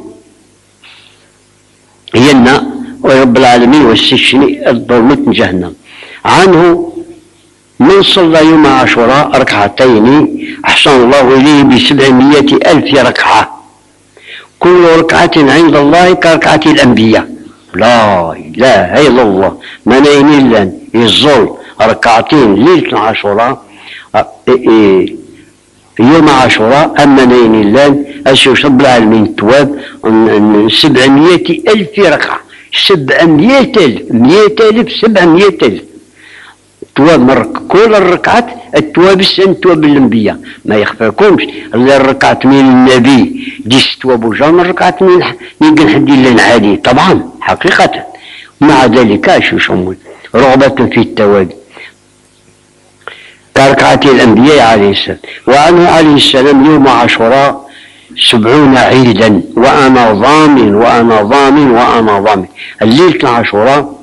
هينا ورب العالمين والسجن الظلمة جهنم. عنه من صلى يوم عاشوراء ركعتين أحسن الله إليه بسبعمائة ألف ركعة، كل ركعة عند الله كركعة الأنبياء. لا إله إلا الله ما نين إلا يزول ركعتين ليلة عاشوراء يوم عاشوراء أما نين إلا أشوف رب العالمين تواب سبعمائة ألف ركعة، سبعمائة ألف مئة ألف سبعمائة ألف تواب مرك. كل الركعات التواب السن تواب الأنبياء ما يخفاكمش. الركعة من النبي دي ستواب جام الركعة من يمكن حد إلا عادي طبعا حقيقة. مع ذلك أشو شمول رغبة في التواب كركعة الأنبياء عليه السلام. وعنه عليه السلام يوم عاشوراء سبعون عيدا وأنا ضامن وأنا ضامن وأنا ضامن. الليلة عاشوراء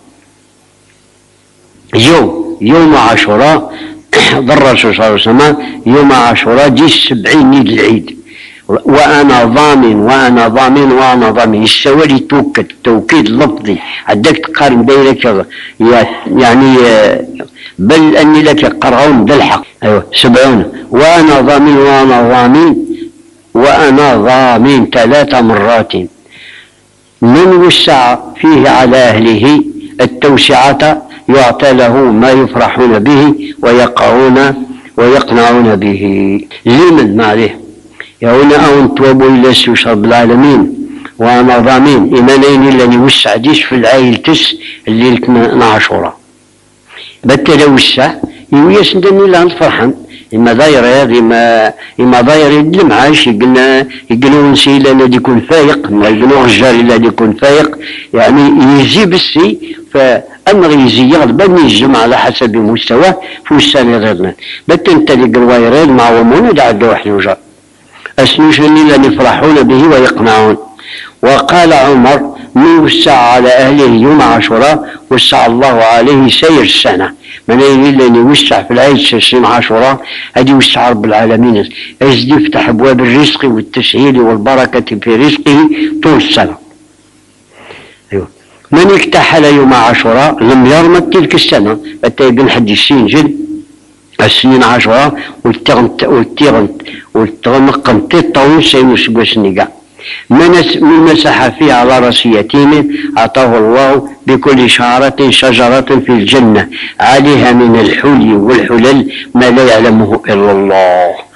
يوم يوم عاشوراء ضر الرسول صلى الله عليه وسلم يوم عاشوراء دي السبعين نيد العيد وأنا ضامن وأنا ضامن وأنا ضامن. السوالي توكد توكيد لفظي عدك تقارن بينك يعني بل أني لك قرعون بالحق. أيوة سبعون وأنا ضامن وأنا ضامن وأنا ضامن ثلاث مرات. من وسع فيه على أهله التوسعة يعطى له ما يفرحون به ويقعون ويقنعون به. لمن ما عليه يقولون أون توبوا إلى سوش رب العالمين وأنا ضامن إيمانين إلا يوسع ديش في العائل تس اللي عاشوراء بتلا وسع يويس ندني لان فرحان إما داير هذه إما إما داير يدلم عايش يقولنا يقولون نسي إلا دي يكون فايق ما يقولون رجال إلا دي يكون فايق يعني يزي بالسي فأمر يزي يغلب يجمع على حسب مستواه فوسان غيرنا بتنت اللي قروايرين معومون ودعدوا واحد وجار أسنوش إلا يفرحون به ويقنعون. وقال عمر من وسع على أهله يوم عاشوراء وسع الله عليه سير السنة. من إلا أن يوسع في العيد سنة عاشوراء هذه وسع رب العالمين أجد يفتح أبواب الرزق والتسهيل والبركة في رزقه طول السنة. أيوة. من اكتحل يوم عاشوراء لم يرمد تلك السنة حتى يبين حد السنجل السنين عاشوراء والتغنت والتغنت والتغنقن تطون سيوس بسنقا. من مسح فيه على رأس يتيم أعطاه الله بكل شعرة شجرة في الجنة عليها من الحلي والحلل ما لا يعلمه إلا الله.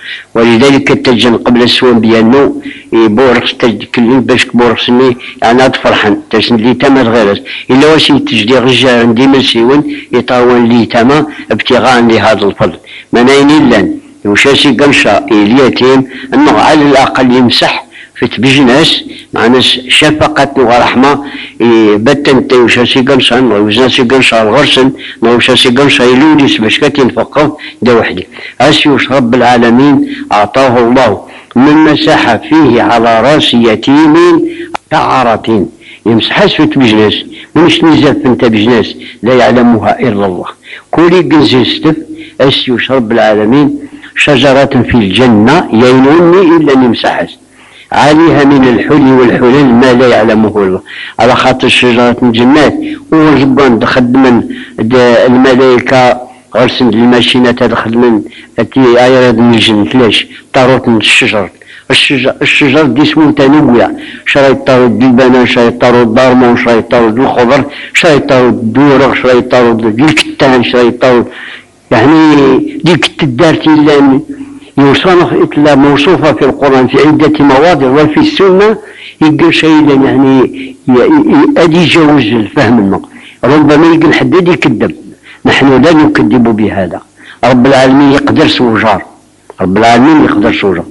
ولذلك تجن قبل السوان بيانو بورقس تجكلين باش بورقسني يعني تفرحن تسندي تما غيرس الا واش تجدي رجال عندي مسيون يطاون لي تما ابتغاء لهذا الفضل منين لان وشاشي قنشا اليتيم انه على الاقل يمسح في تبجناس معناش شفقة ورحمة بتنتي وشاسي قنشا وزناسي قنشا الغرسن وشاسي قنشا يلوليس باش كتنفقه دا وحدي اسيوش رب العالمين اعطاه الله من مساحة فيه على راس يتيم كعرة يمسحاس في تبجناس منش نزاف انت بجناس لا يعلمها الا الله كولي قنزيستف اسيوش رب العالمين شجرة في الجنة يينوني الا نمسحاس عليها من الحلي والحلل ما لا يعلمه الله على خاطر شجرة الجنات وجبان دخل من الملائكة غرسن الماشينة تدخل من التي ايراد من الجنة ليش طاروت من الشجر الشجر الشجر دي اسمه متنوع شرايط طارود بالبنان شرايط طارود دارمون شرايط طارود الخضر شرايط طارود دورغ شرايط طارود الكتان شرايط طارود يعني ديك الدارتي اللي يوصف إلا موصوفة في القرآن في عدة مواضع وفي السنة يقول شيء يعني أدي جوز الفهم المق ربما يقول حدد يكذب نحن لا نكذب بهذا رب العالمين يقدر سوجار رب العالمين يقدر سوجار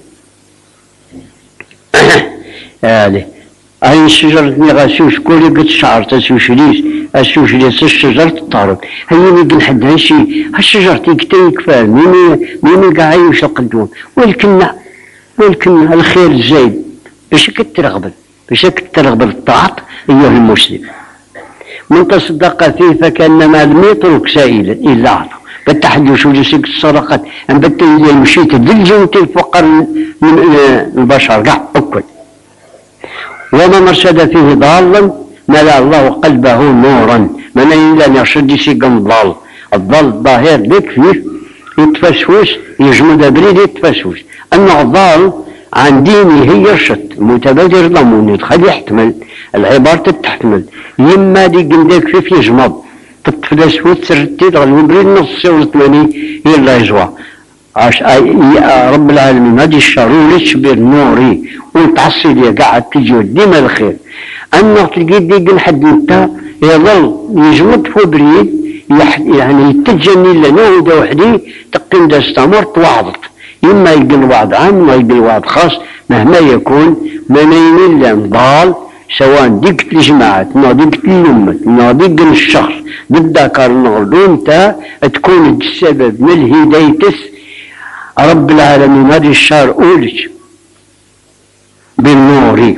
هذه هاي الشجرة نغاسوش كل قد شعر تسوش ليس اسوش ليس الشجرة الطارد هاي يقول حد هالشي هالشجرة تيكتين كفار مين مين قاعي وش القدوم ولكن ولكن الخير الزايد باش كترغب باش كترغب الطاعة ايها المسلم من تصدق فيه فكانما لم يترك سائلا الا اعطى بالتحدث ولسك الصدقات ان بت اذا مشيت بالجوت الفقر من البشر كاع اكل ومن ارشد فيه ضالا ملا الله قلبه نورا من الا يرشد يسيقن ضال الضال الظاهر ذيك فيه يتفسوس يجمد بريد يتفسوس اما الضال عن دينه هي يرشد متبادر ضمون يدخل يحتمل العبارة تحتمل يما دي قندك فيه يجمد تتفلس وتسرتي تغلب بريد نص وثماني يلا يجوا عاش رب العالمين هذه الشر ولتشبير نوري وتحصل يا قاعد تجي ديما الخير أنه تلقي ديك الحد انت يظل يجمد فبريد يعني يتجني لنا ودا وحدي تقيم دا استمر توعضت إما يقل وعد عام وما يقل وعد خاص مهما يكون منين إلا ضال سواء ديك الجماعات ما ديك الأمة ما ديك الشخص بالذكر نغلو انت تكون السبب من الهداية رب العالمين هذه الشهر أولج بالنور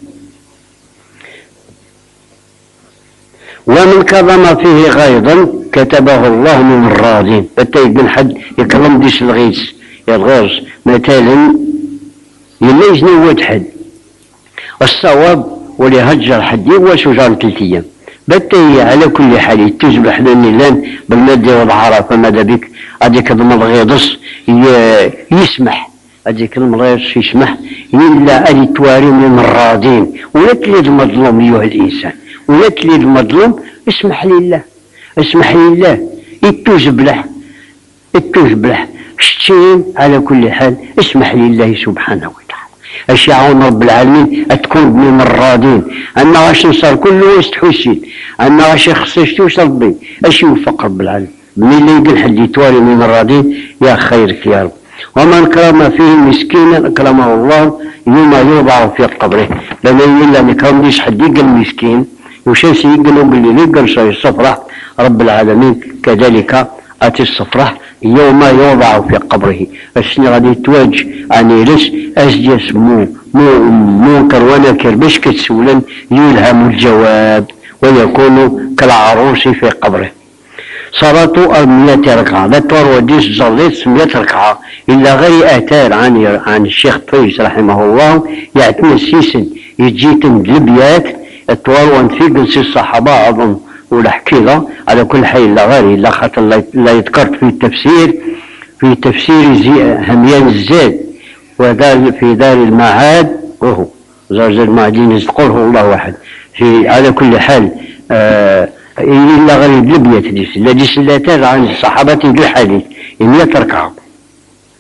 ومن كظم فيه غيظا كتبه الله من الراضين حتى يقول حد يكلم ديش الغيث الغيظ مثلا يلا يجنود حد الصواب وليهجر حد يبغى شجار ثلاث ايام بتي على كل حال تجب حنا النيلان بالمادة والعرف فماذا بك هذيك المضغيضس يسمح هذيك المضغيضس يسمح إلا أن تواري من الراضين ولا تلي المظلوم أيها الإنسان ولا تلي المظلوم اسمح لله اسمح لله يتوجب له يتوجب له شتين على كل حال اسمح لله سبحانه وتعالى اش يعاون رب العالمين تكون من الراضين انا واش نصار كله يستحسين انا واش خصش توش ربي اش يوفق رب العالمين من اللي يقول حد يتواري من الراضين يا خيرك يا رب ومن كرم فيه مسكينا اكرمه الله يوم يوضع في قبره لما يلا نكرم ليش حد يقل مسكين وشاش يقل وقل لي يقل شيء الصفرة رب العالمين كذلك اتي الصفرة يوم يوضع في قبره الشني غادي يتواج اني لس اسجس مو مو منكر ونكر باش كتسولن يلهم الجواب ويكون كالعروس في قبره صلاة مئة ركعة لا تروى ديس صليت مئة ركعة إلا غير آثار عن عن الشيخ طيس رحمه الله يعتني السيسن يجيتن لبيات التوروان في قنص الصحابة أظن ولا حكيلة على كل حي لا غير إلا خاطر لا يذكرت في التفسير في تفسير زي هميان الزاد وذا في دار المعاد وهو زوج المعدين يذكره الله واحد في على كل حال آه إلا غير لبية ديس لا ديس لا تابع عن الصحابة بالحديث مئة ركعة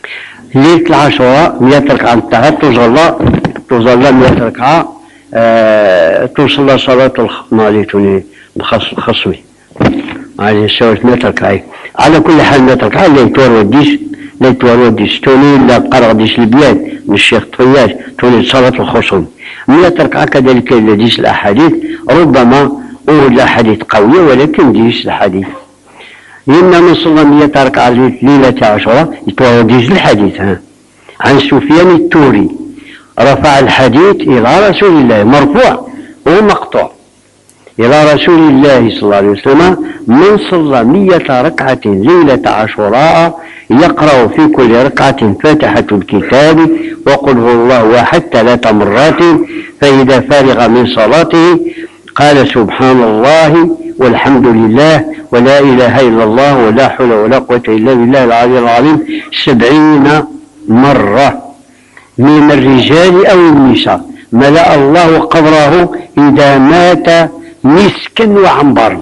ليلة العاشوراء مئة ركعة انتهت، تصلى تصلى مئة ركعة، آه توصل صلاة الخمالي الخصمي على السواد مئة ركعة. على كل حال مئة ركعة اللي يتوروديش لا يتوروديش توني لا قرغديش البيات من الشيخ طفياش توني صلاة الخصم مئة ركعة. كذلك الذي الأحاديث ربما أورد الأحاديث قوية ولكن ديش الحديث إن من صلى مئة ركعة ليلة عاشوراء يتوروديش الحديث ها عن سفيان الثوري رفع الحديث إلى رسول الله مرفوع ومقطوع إلى رسول الله صلى الله عليه وسلم من صلى مئة ركعة ليلة عاشوراء يقرأ في كل ركعة فاتحة الكتاب وقل هو الله واحد ثلاث مرات، فإذا فرغ من صلاته قال سبحان الله والحمد لله ولا إله إلا الله ولا حول ولا قوة إلا بالله العلي العظيم سبعين مرة من الرجال أو النساء. ملأ الله قبره إذا مات مسكا وعنبرا،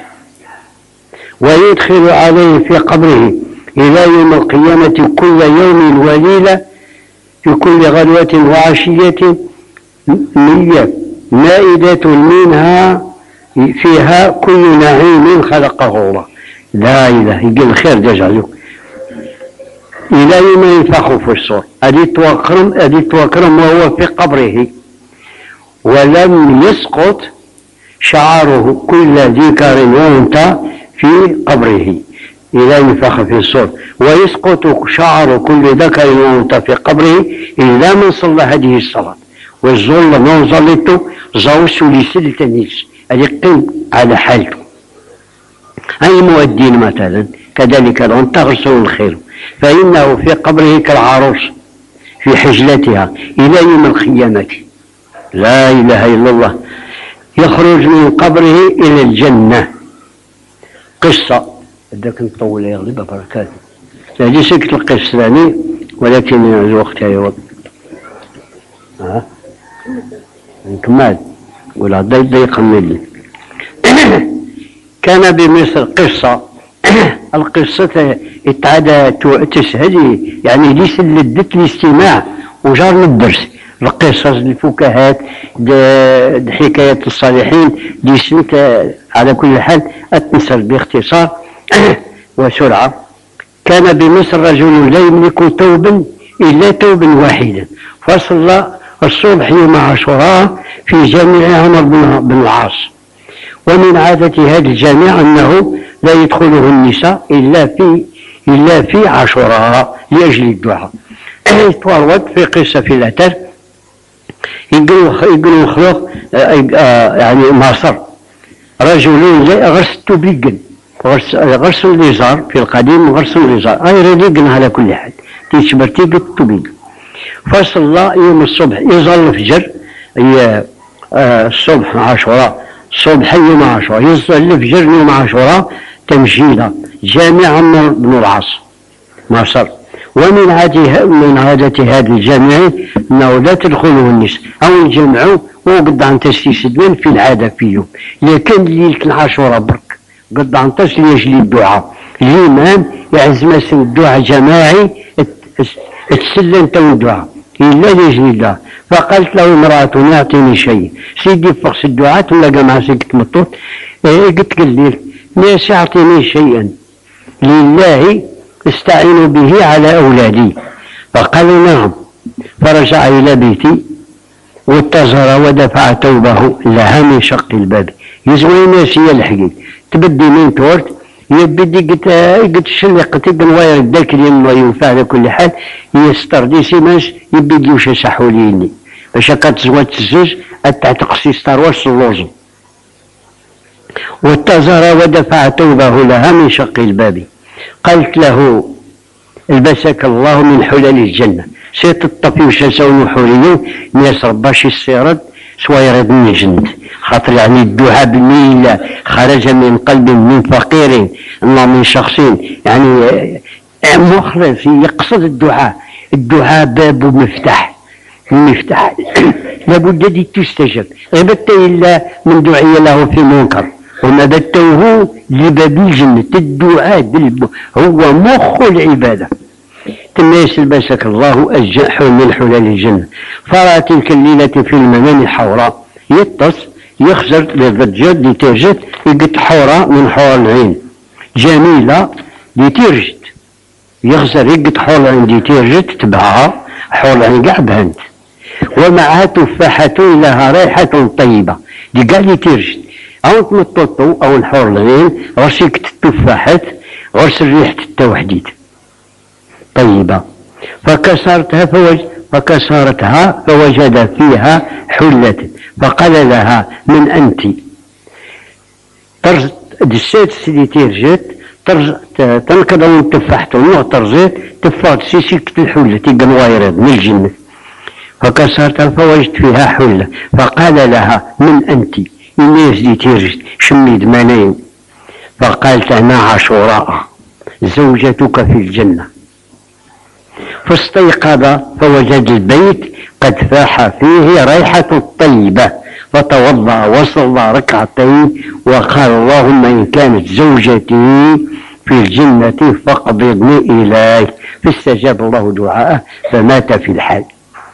ويدخل عليه في قبره إلى يوم القيامة كل يوم وليلة في كل غدوة وعشية مية مائدة منها فيها كل نعيم خلقه الله. لا إله يقول الخير جزاله إلى يوم ينفخ في الصور. أدي توكرم أدي توكرم وهو في قبره ولم يسقط شعره كل ذكر وانثى في قبره إلى ينفخ في الصور، ويسقط شعر كل ذكر وانثى في قبره إلا من صلى هذه الصلاة. والظل من ظلته زوس لسلة النيس يقيم على حالته. أي مؤدين مثلا كذلك لو تغسل الخير فإنه في قبره كالعروس في حجلتها إلى يوم القيامة. لا إله إلا الله. يخرج من قبره إلى الجنة. قصة بدك نطول يغلب بركاته. هذه سكت القصة ثاني ولكن الوقت يوض ها نكمل ولا ضيق ضيق مني. كان بمصر قصة القصة اتعادى تسهلي يعني ليس لذة الاستماع وجار الدرس. القصص الفكاهات حكايات الصالحين دي سنت على كل حال أتنسل باختصار وسرعة. كان بمصر رجل لا يملك ثوبا إلا ثوبا واحدا، فصلى الصبح يوم عاشوراء في جامع عمر بن العاص. ومن عادة هذا الجامع أنه لا يدخله النساء إلا في إلا في عاشوراء لأجل الدعاء. تورد في قصة في الأثر يقولوا خلق يعني مصر رجل غرس تبيقن غرس الإزار في القديم غرس الإزار غير ريقن على كل حال تشبر تيقن تبيقن. فصلى يوم الصبح يظل الفجر الصبح عاشوراء صبح يوم عاشوراء يظل الفجر يوم عاشوراء تمشينا جامع عمر بن العاص مصر. ومن عادة من عادة هذا الجامع أنه لا تدخله النساء أو يجمعوا وقد عن تسيس الدين في العادة فيهم، لكن ليلة العاشوراء برك قد عن تسلي لأجل الدعاء. الإمام يعزم الدعاء جماعي تسلم تو الدعاء إلا لأجل الله. فقالت له امرأة أعطيني شيء سيدي فقس الدعاء ولا جماعة سكت مطوط قلت قليل ليش أعطيني شيئا لله استعينوا به على أولادي. فقال نعم. فرجع إلى بيتي واتزر ودفع ثوبه لها من شق الباب يزوي ناس هي الحقيق تبدي من تورت يبدي قلت قلت شلقتي بنواير الداك اللي ينفع على كل حال يستردي سيماش يبدي وش سحوليني باش كتزوات الزوج التعتقسي ستارواش اللوزو. واتزر ودفع ثوبه لها من شق الباب. قالت له البسك الله من حلل الجنة سيت الطفي وشاسون حوريين ناس رباش السيرد سواير بن جند خاطر يعني الدعاء بالميلة خرج من قلب من فقير الله من شخصين يعني مخلص يقصد الدعاء. الدعاء باب مفتاح المفتاح لابد دي تستجب. غبت إلا من دعي له في منكر وما بدته لباب الجنة. الدعاء هو مخ العبادة. ثم يلبسك الله حول من حلال الجنة. فرأى تلك الليلة في المنام حوراء يطس يخزر للرجال دي ترجت يقت حوراء من حور العين جميلة دي ترجت يخزر يقت حور العين دي ترجت تبعها حور العين قاع بهنت ومعها تفاحة لها ريحة طيبة دي قاع دي ترجت أو تمططو أو الحور العين غرسيك التفاحة غرس الريحة التوحديد طيبة فكسرتها فوج فكسرتها فوجد فيها حلة فقال لها من أنت ترز دسيت سيدي تيرجت تنكضون تفاحته نوع ترزيت تفاحت سيسيك الحلة تيقن وايرد من الجنة فكسرتها فوجدت فيها حلة فقال لها من أنت إنيس دي تيرجت شميد منين فقالت أنا عاشوراء زوجتك في الجنة فاستيقظ فوجد البيت قد فاح فيه ريحة الطيبة فتوضأ وصلى ركعتين وقال اللهم إن كانت زوجتي في الجنة فاقبضني إليك فاستجاب الله دعاءه فمات في الحال.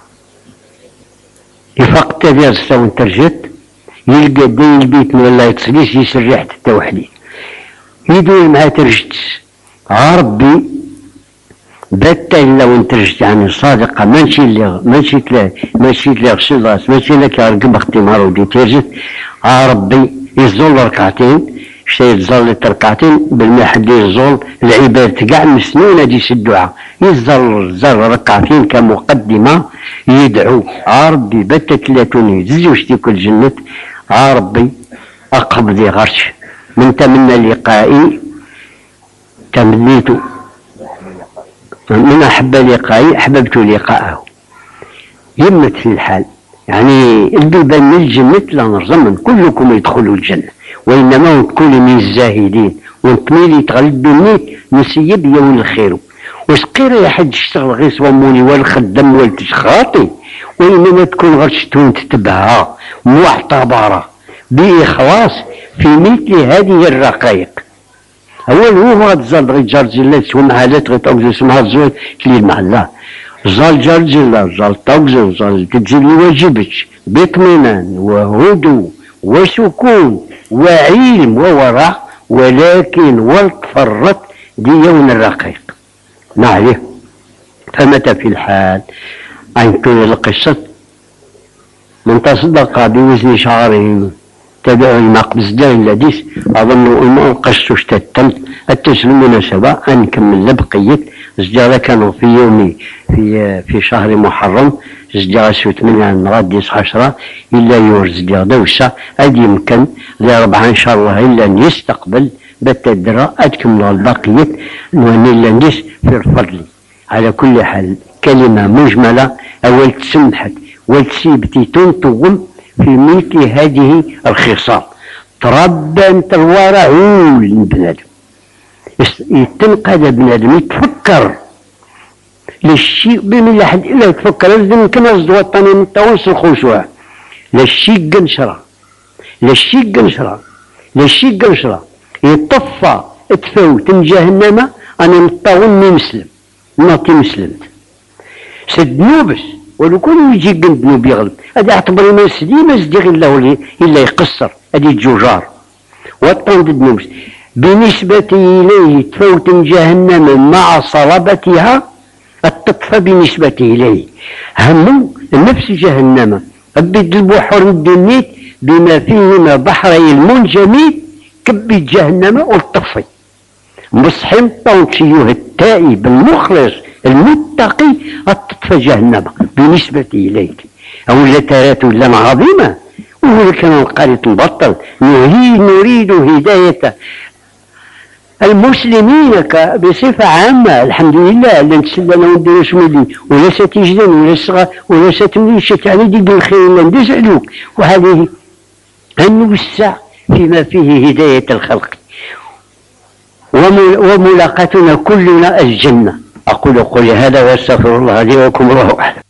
يفقت ديرسا وانترجت يلقى دين البيت من الله يتصليش يسر ريحة التوحيد يدوي مع ترجت عربي بتا الا وانت رجعت يعني صادقه ماشي اللي ماشي لا ماشي لا غسل راس ماشي لك رقم اختمار ودي ترجت ربي يزول ركعتين شي يتزل ركعتين بالما حد يزول العباد كاع مسنونه دي الدعاء يزل زل ركعتين كمقدمه يدعو ربي بتا ثلاثون زوجتي كل جنة ربي اقبضي غرش من تمنى لقائي تمنيت من أحب لقائي أحببت لقاءه يمت في الحال يعني البيبان من الجنة لا نرزمن كلكم يدخلوا الجنة وإنما تكوني من الزاهدين وانتميلي تغلب بالنيت نسيب يوم الخير وسقير يا حد يشتغل غير سواموني والخدم والتشخاطي وإنما تكون غرشتون تتبعها معتبرة بإخلاص في مثل هذه الرقائق. أول هو غاد زال غي جارجيلات ومعالات غي توجز اسمها الزوج تليل مع الله زال جارجيلا زال توجز زال تجيلي واجبش باطمئنان وهدوء وسكون وعلم وورع ولكن والتفرط دي يوم الرقيق ما عليه. فمات في الحال أن تكون القصة من تصدق بوزن شعره تبع المقبس دار الحديث أظن أنه قصة تتم التسلم مناسبة أن نكمل بقية زجاجة كانوا في يومي في في شهر محرم زجاجة سوت منها نغادي عشرة إلا يورز ديال دوشة أدي يمكن لأربعة إن شاء الله إلا أن يستقبل بالتدرى أتكمل البقية نوني لندس في الفضل. على كل حال كلمة مجملة أول تسمحت وتسيبتي تنتظم في مثل هذه الخصال تربى انت الورع البنادم يتنقذ بنادم يتفكر للشيء بمن حد الا يتفكر لازم يمكن قصد وطني نتونس الخشوع للشيء قنشرة للشيء قنشرة للشيء قنشرة يطفى تفوت من جهنم انا نطاون مسلم ناطي مسلمت سدنوبس ولو كل يجي قندنو بيغلب هذا اعتبر ما سدي ما سدي غير له الا يقصر هذه الجوجار والطن دنوبس بالنسبة إليه تفوت جهنم مع صلبتها التطفى بالنسبة إليه همه نفس جهنم أبد البحر الدنيت بما فيهما بحري المنجميد كبد جهنم والطفي مصحم طونشيوه التائب المخلص المتقي التطفى جهنم بالنسبة إليك أولا ترات ولا عظيمة وهو كان القارئ مبطل نريد نريد هداية المسلمين بصفة عامة الحمد لله اللي نتسلنا ونديروش مدين ولا ستجدن ولا صغار ولا ستمليش يعني دي بالخير اللي ندوس عليك وهذه أن نوسع فيما فيه هداية الخلق وملاقاتنا كلنا الجنة. أقول قولي هذا واستغفر الله لي ولكم الله أعلم.